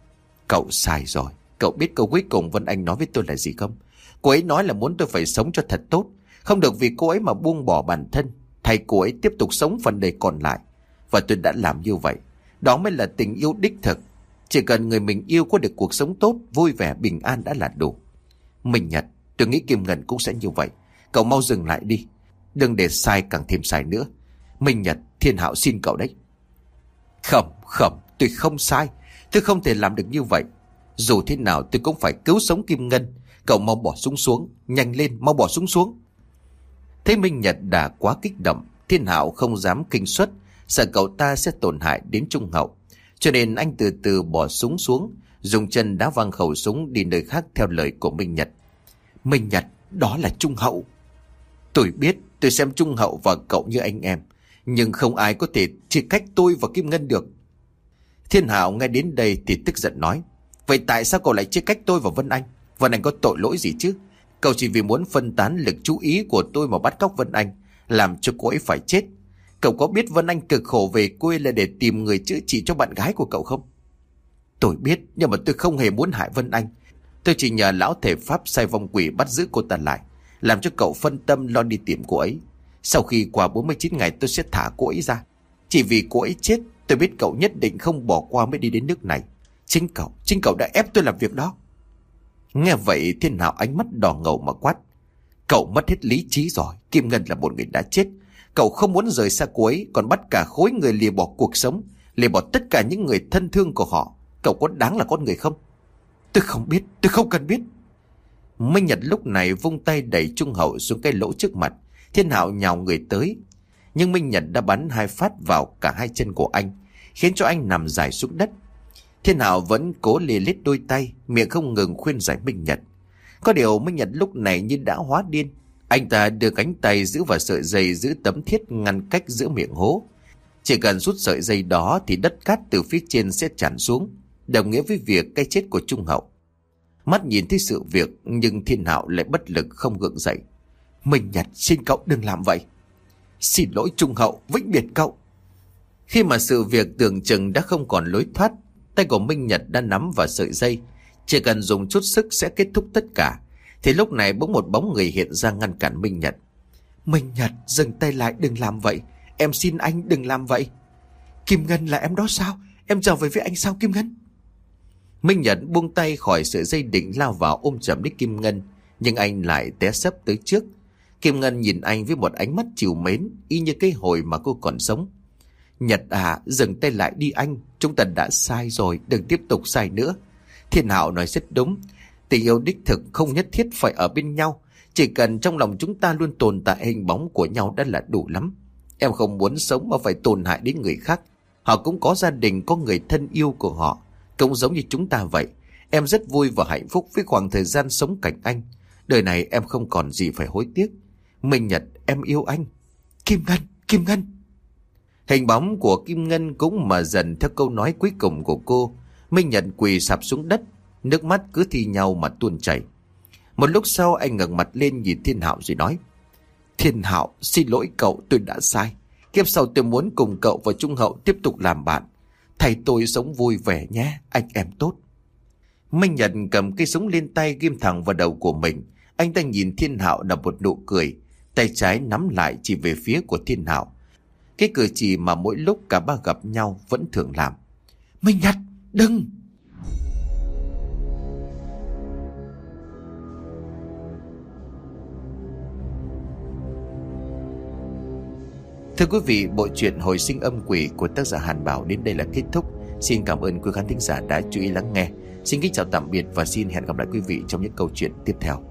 Cậu sai rồi. Cậu biết câu cuối cùng Vân Anh nói với tôi là gì không? Cô ấy nói là muốn tôi phải sống cho thật tốt, không được vì cô ấy mà buông bỏ bản thân, thay cô ấy tiếp tục sống phần đời còn lại. Và tôi đã làm như vậy. Đó mới là tình yêu đích thực. Chỉ cần người mình yêu có được cuộc sống tốt, vui vẻ, bình an đã là đủ. Minh Nhật, tôi nghĩ Kim Ngân cũng sẽ như vậy. Cậu mau dừng lại đi, đừng để sai càng thêm sai nữa. Minh Nhật, Thiên Hạo xin cậu đấy. Không, không, tôi không sai. Tôi không thể làm được như vậy. Dù thế nào tôi cũng phải cứu sống Kim Ngân. Cậu mau bỏ súng xuống, nhanh lên, mau bỏ súng xuống. Thấy Minh Nhật đã quá kích động, Thiên Hạo không dám kinh suất, sợ cậu ta sẽ tổn hại đến Trung Hậu. Cho nên anh từ từ bỏ súng xuống, dùng chân đá văng khẩu súng đi nơi khác theo lời của Minh Nhật. Minh Nhật, đó là Trung Hậu. Tôi biết, tôi xem Trung Hậu và cậu như anh em, nhưng không ai có thể chia cách tôi và Kim Ngân được. Thiên Hạo nghe đến đây thì tức giận nói, vậy tại sao cậu lại chia cách tôi và Vân Anh? Vân Anh có tội lỗi gì chứ? Cậu chỉ vì muốn phân tán lực chú ý của tôi mà bắt cóc Vân Anh, làm cho cô ấy phải chết. Cậu có biết Vân Anh cực khổ về quê là để tìm người chữa trị cho bạn gái của cậu không? Tôi biết, nhưng mà tôi không hề muốn hại Vân Anh. Tôi chỉ nhờ lão thể pháp sai vong quỷ bắt giữ cô ta lại, làm cho cậu phân tâm lo đi tìm cô ấy. Sau khi qua bốn mươi chín ngày tôi sẽ thả cô ấy ra. Chỉ vì cô ấy chết, tôi biết cậu nhất định không bỏ qua mới đi đến nước này. Chính cậu, chính cậu đã ép tôi làm việc đó. Nghe vậy Thiên Hạo ánh mắt đỏ ngầu mà quát, cậu mất hết lý trí rồi. Kim Ngân là một người đã chết. Cậu không muốn rời xa cô ấy, còn bắt cả khối người lìa bỏ cuộc sống, lìa bỏ tất cả những người thân thương của họ. Cậu có đáng là con người không? Tôi không biết, tôi không cần biết. Minh Nhật lúc này vung tay đẩy Trung Hậu xuống cái lỗ trước mặt. Thiên Hạo nhào người tới, nhưng Minh Nhật đã bắn hai phát vào cả hai chân của anh, khiến cho anh nằm dài xuống đất. Thiên Hạo vẫn cố lìa lết đôi tay, miệng không ngừng khuyên giải Minh Nhật. Có điều Minh Nhật lúc này như đã hóa điên. Anh ta đưa cánh tay giữ vào sợi dây giữ tấm thiết ngăn cách giữa miệng hố. Chỉ cần rút sợi dây đó thì đất cát từ phía trên sẽ tràn xuống, đồng nghĩa với việc cái chết của Trung Hậu. Mắt nhìn thấy sự việc, nhưng Thiên Hạo lại bất lực không gượng dậy. Minh Nhật, xin cậu đừng làm vậy. Xin lỗi Trung Hậu, vĩnh biệt cậu. Khi mà sự việc tưởng chừng đã không còn lối thoát, tay của Minh Nhật đã nắm vào sợi dây. Chỉ cần dùng chút sức sẽ kết thúc tất cả. Thì lúc này bỗng một bóng người hiện ra ngăn cản Minh Nhật. Minh Nhật, dừng tay lại, đừng làm vậy. Em xin anh đừng làm vậy. Kim Ngân là em đó sao? Em trở về với anh sao Kim Ngân? Minh Nhật buông tay khỏi sợi dây định lao vào ôm chầm lấy Kim Ngân, nhưng anh lại té sấp tới trước. Kim Ngân nhìn anh với một ánh mắt trìu mến, y như cái hồi mà cô còn sống. Nhật à, dừng tay lại đi anh. Chúng ta đã sai rồi, đừng tiếp tục sai nữa. Thiên Hạo nói rất đúng. Tình yêu đích thực không nhất thiết phải ở bên nhau. Chỉ cần trong lòng chúng ta luôn tồn tại hình bóng của nhau đã là đủ lắm. Em không muốn sống mà phải tổn hại đến người khác. Họ cũng có gia đình, có người thân yêu của họ, cũng giống như chúng ta vậy. Em rất vui và hạnh phúc với khoảng thời gian sống cạnh anh. Đời này em không còn gì phải hối tiếc. Minh Nhật, em yêu anh. Kim Ngân, Kim Ngân. Hình bóng của Kim Ngân cũng mờ dần theo câu nói cuối cùng của cô. Minh Nhật quỳ sạp xuống đất, nước mắt cứ thi nhau mà tuôn chảy. Một lúc sau anh ngẩng mặt lên nhìn Thiên Hạo rồi nói, Thiên Hạo, xin lỗi cậu, tôi đã sai. Kiếp sau tôi muốn cùng cậu và Trung Hậu tiếp tục làm bạn. Thầy tôi sống vui vẻ nhé, anh em tốt. Minh Nhật cầm cây súng lên tay ghim thẳng vào đầu của mình. Anh ta nhìn Thiên Hạo nở một nụ cười, tay trái nắm lại chỉ về phía của Thiên Hạo. Cái cử chỉ mà mỗi lúc cả ba gặp nhau vẫn thường làm. Minh Nhật, đừng! Thưa quý vị, bộ truyện Hồi sinh âm quỷ của tác giả Hàn Bảo đến đây là kết thúc. Xin cảm ơn quý khán thính giả đã chú ý lắng nghe. Xin kính chào tạm biệt và xin hẹn gặp lại quý vị trong những câu chuyện tiếp theo.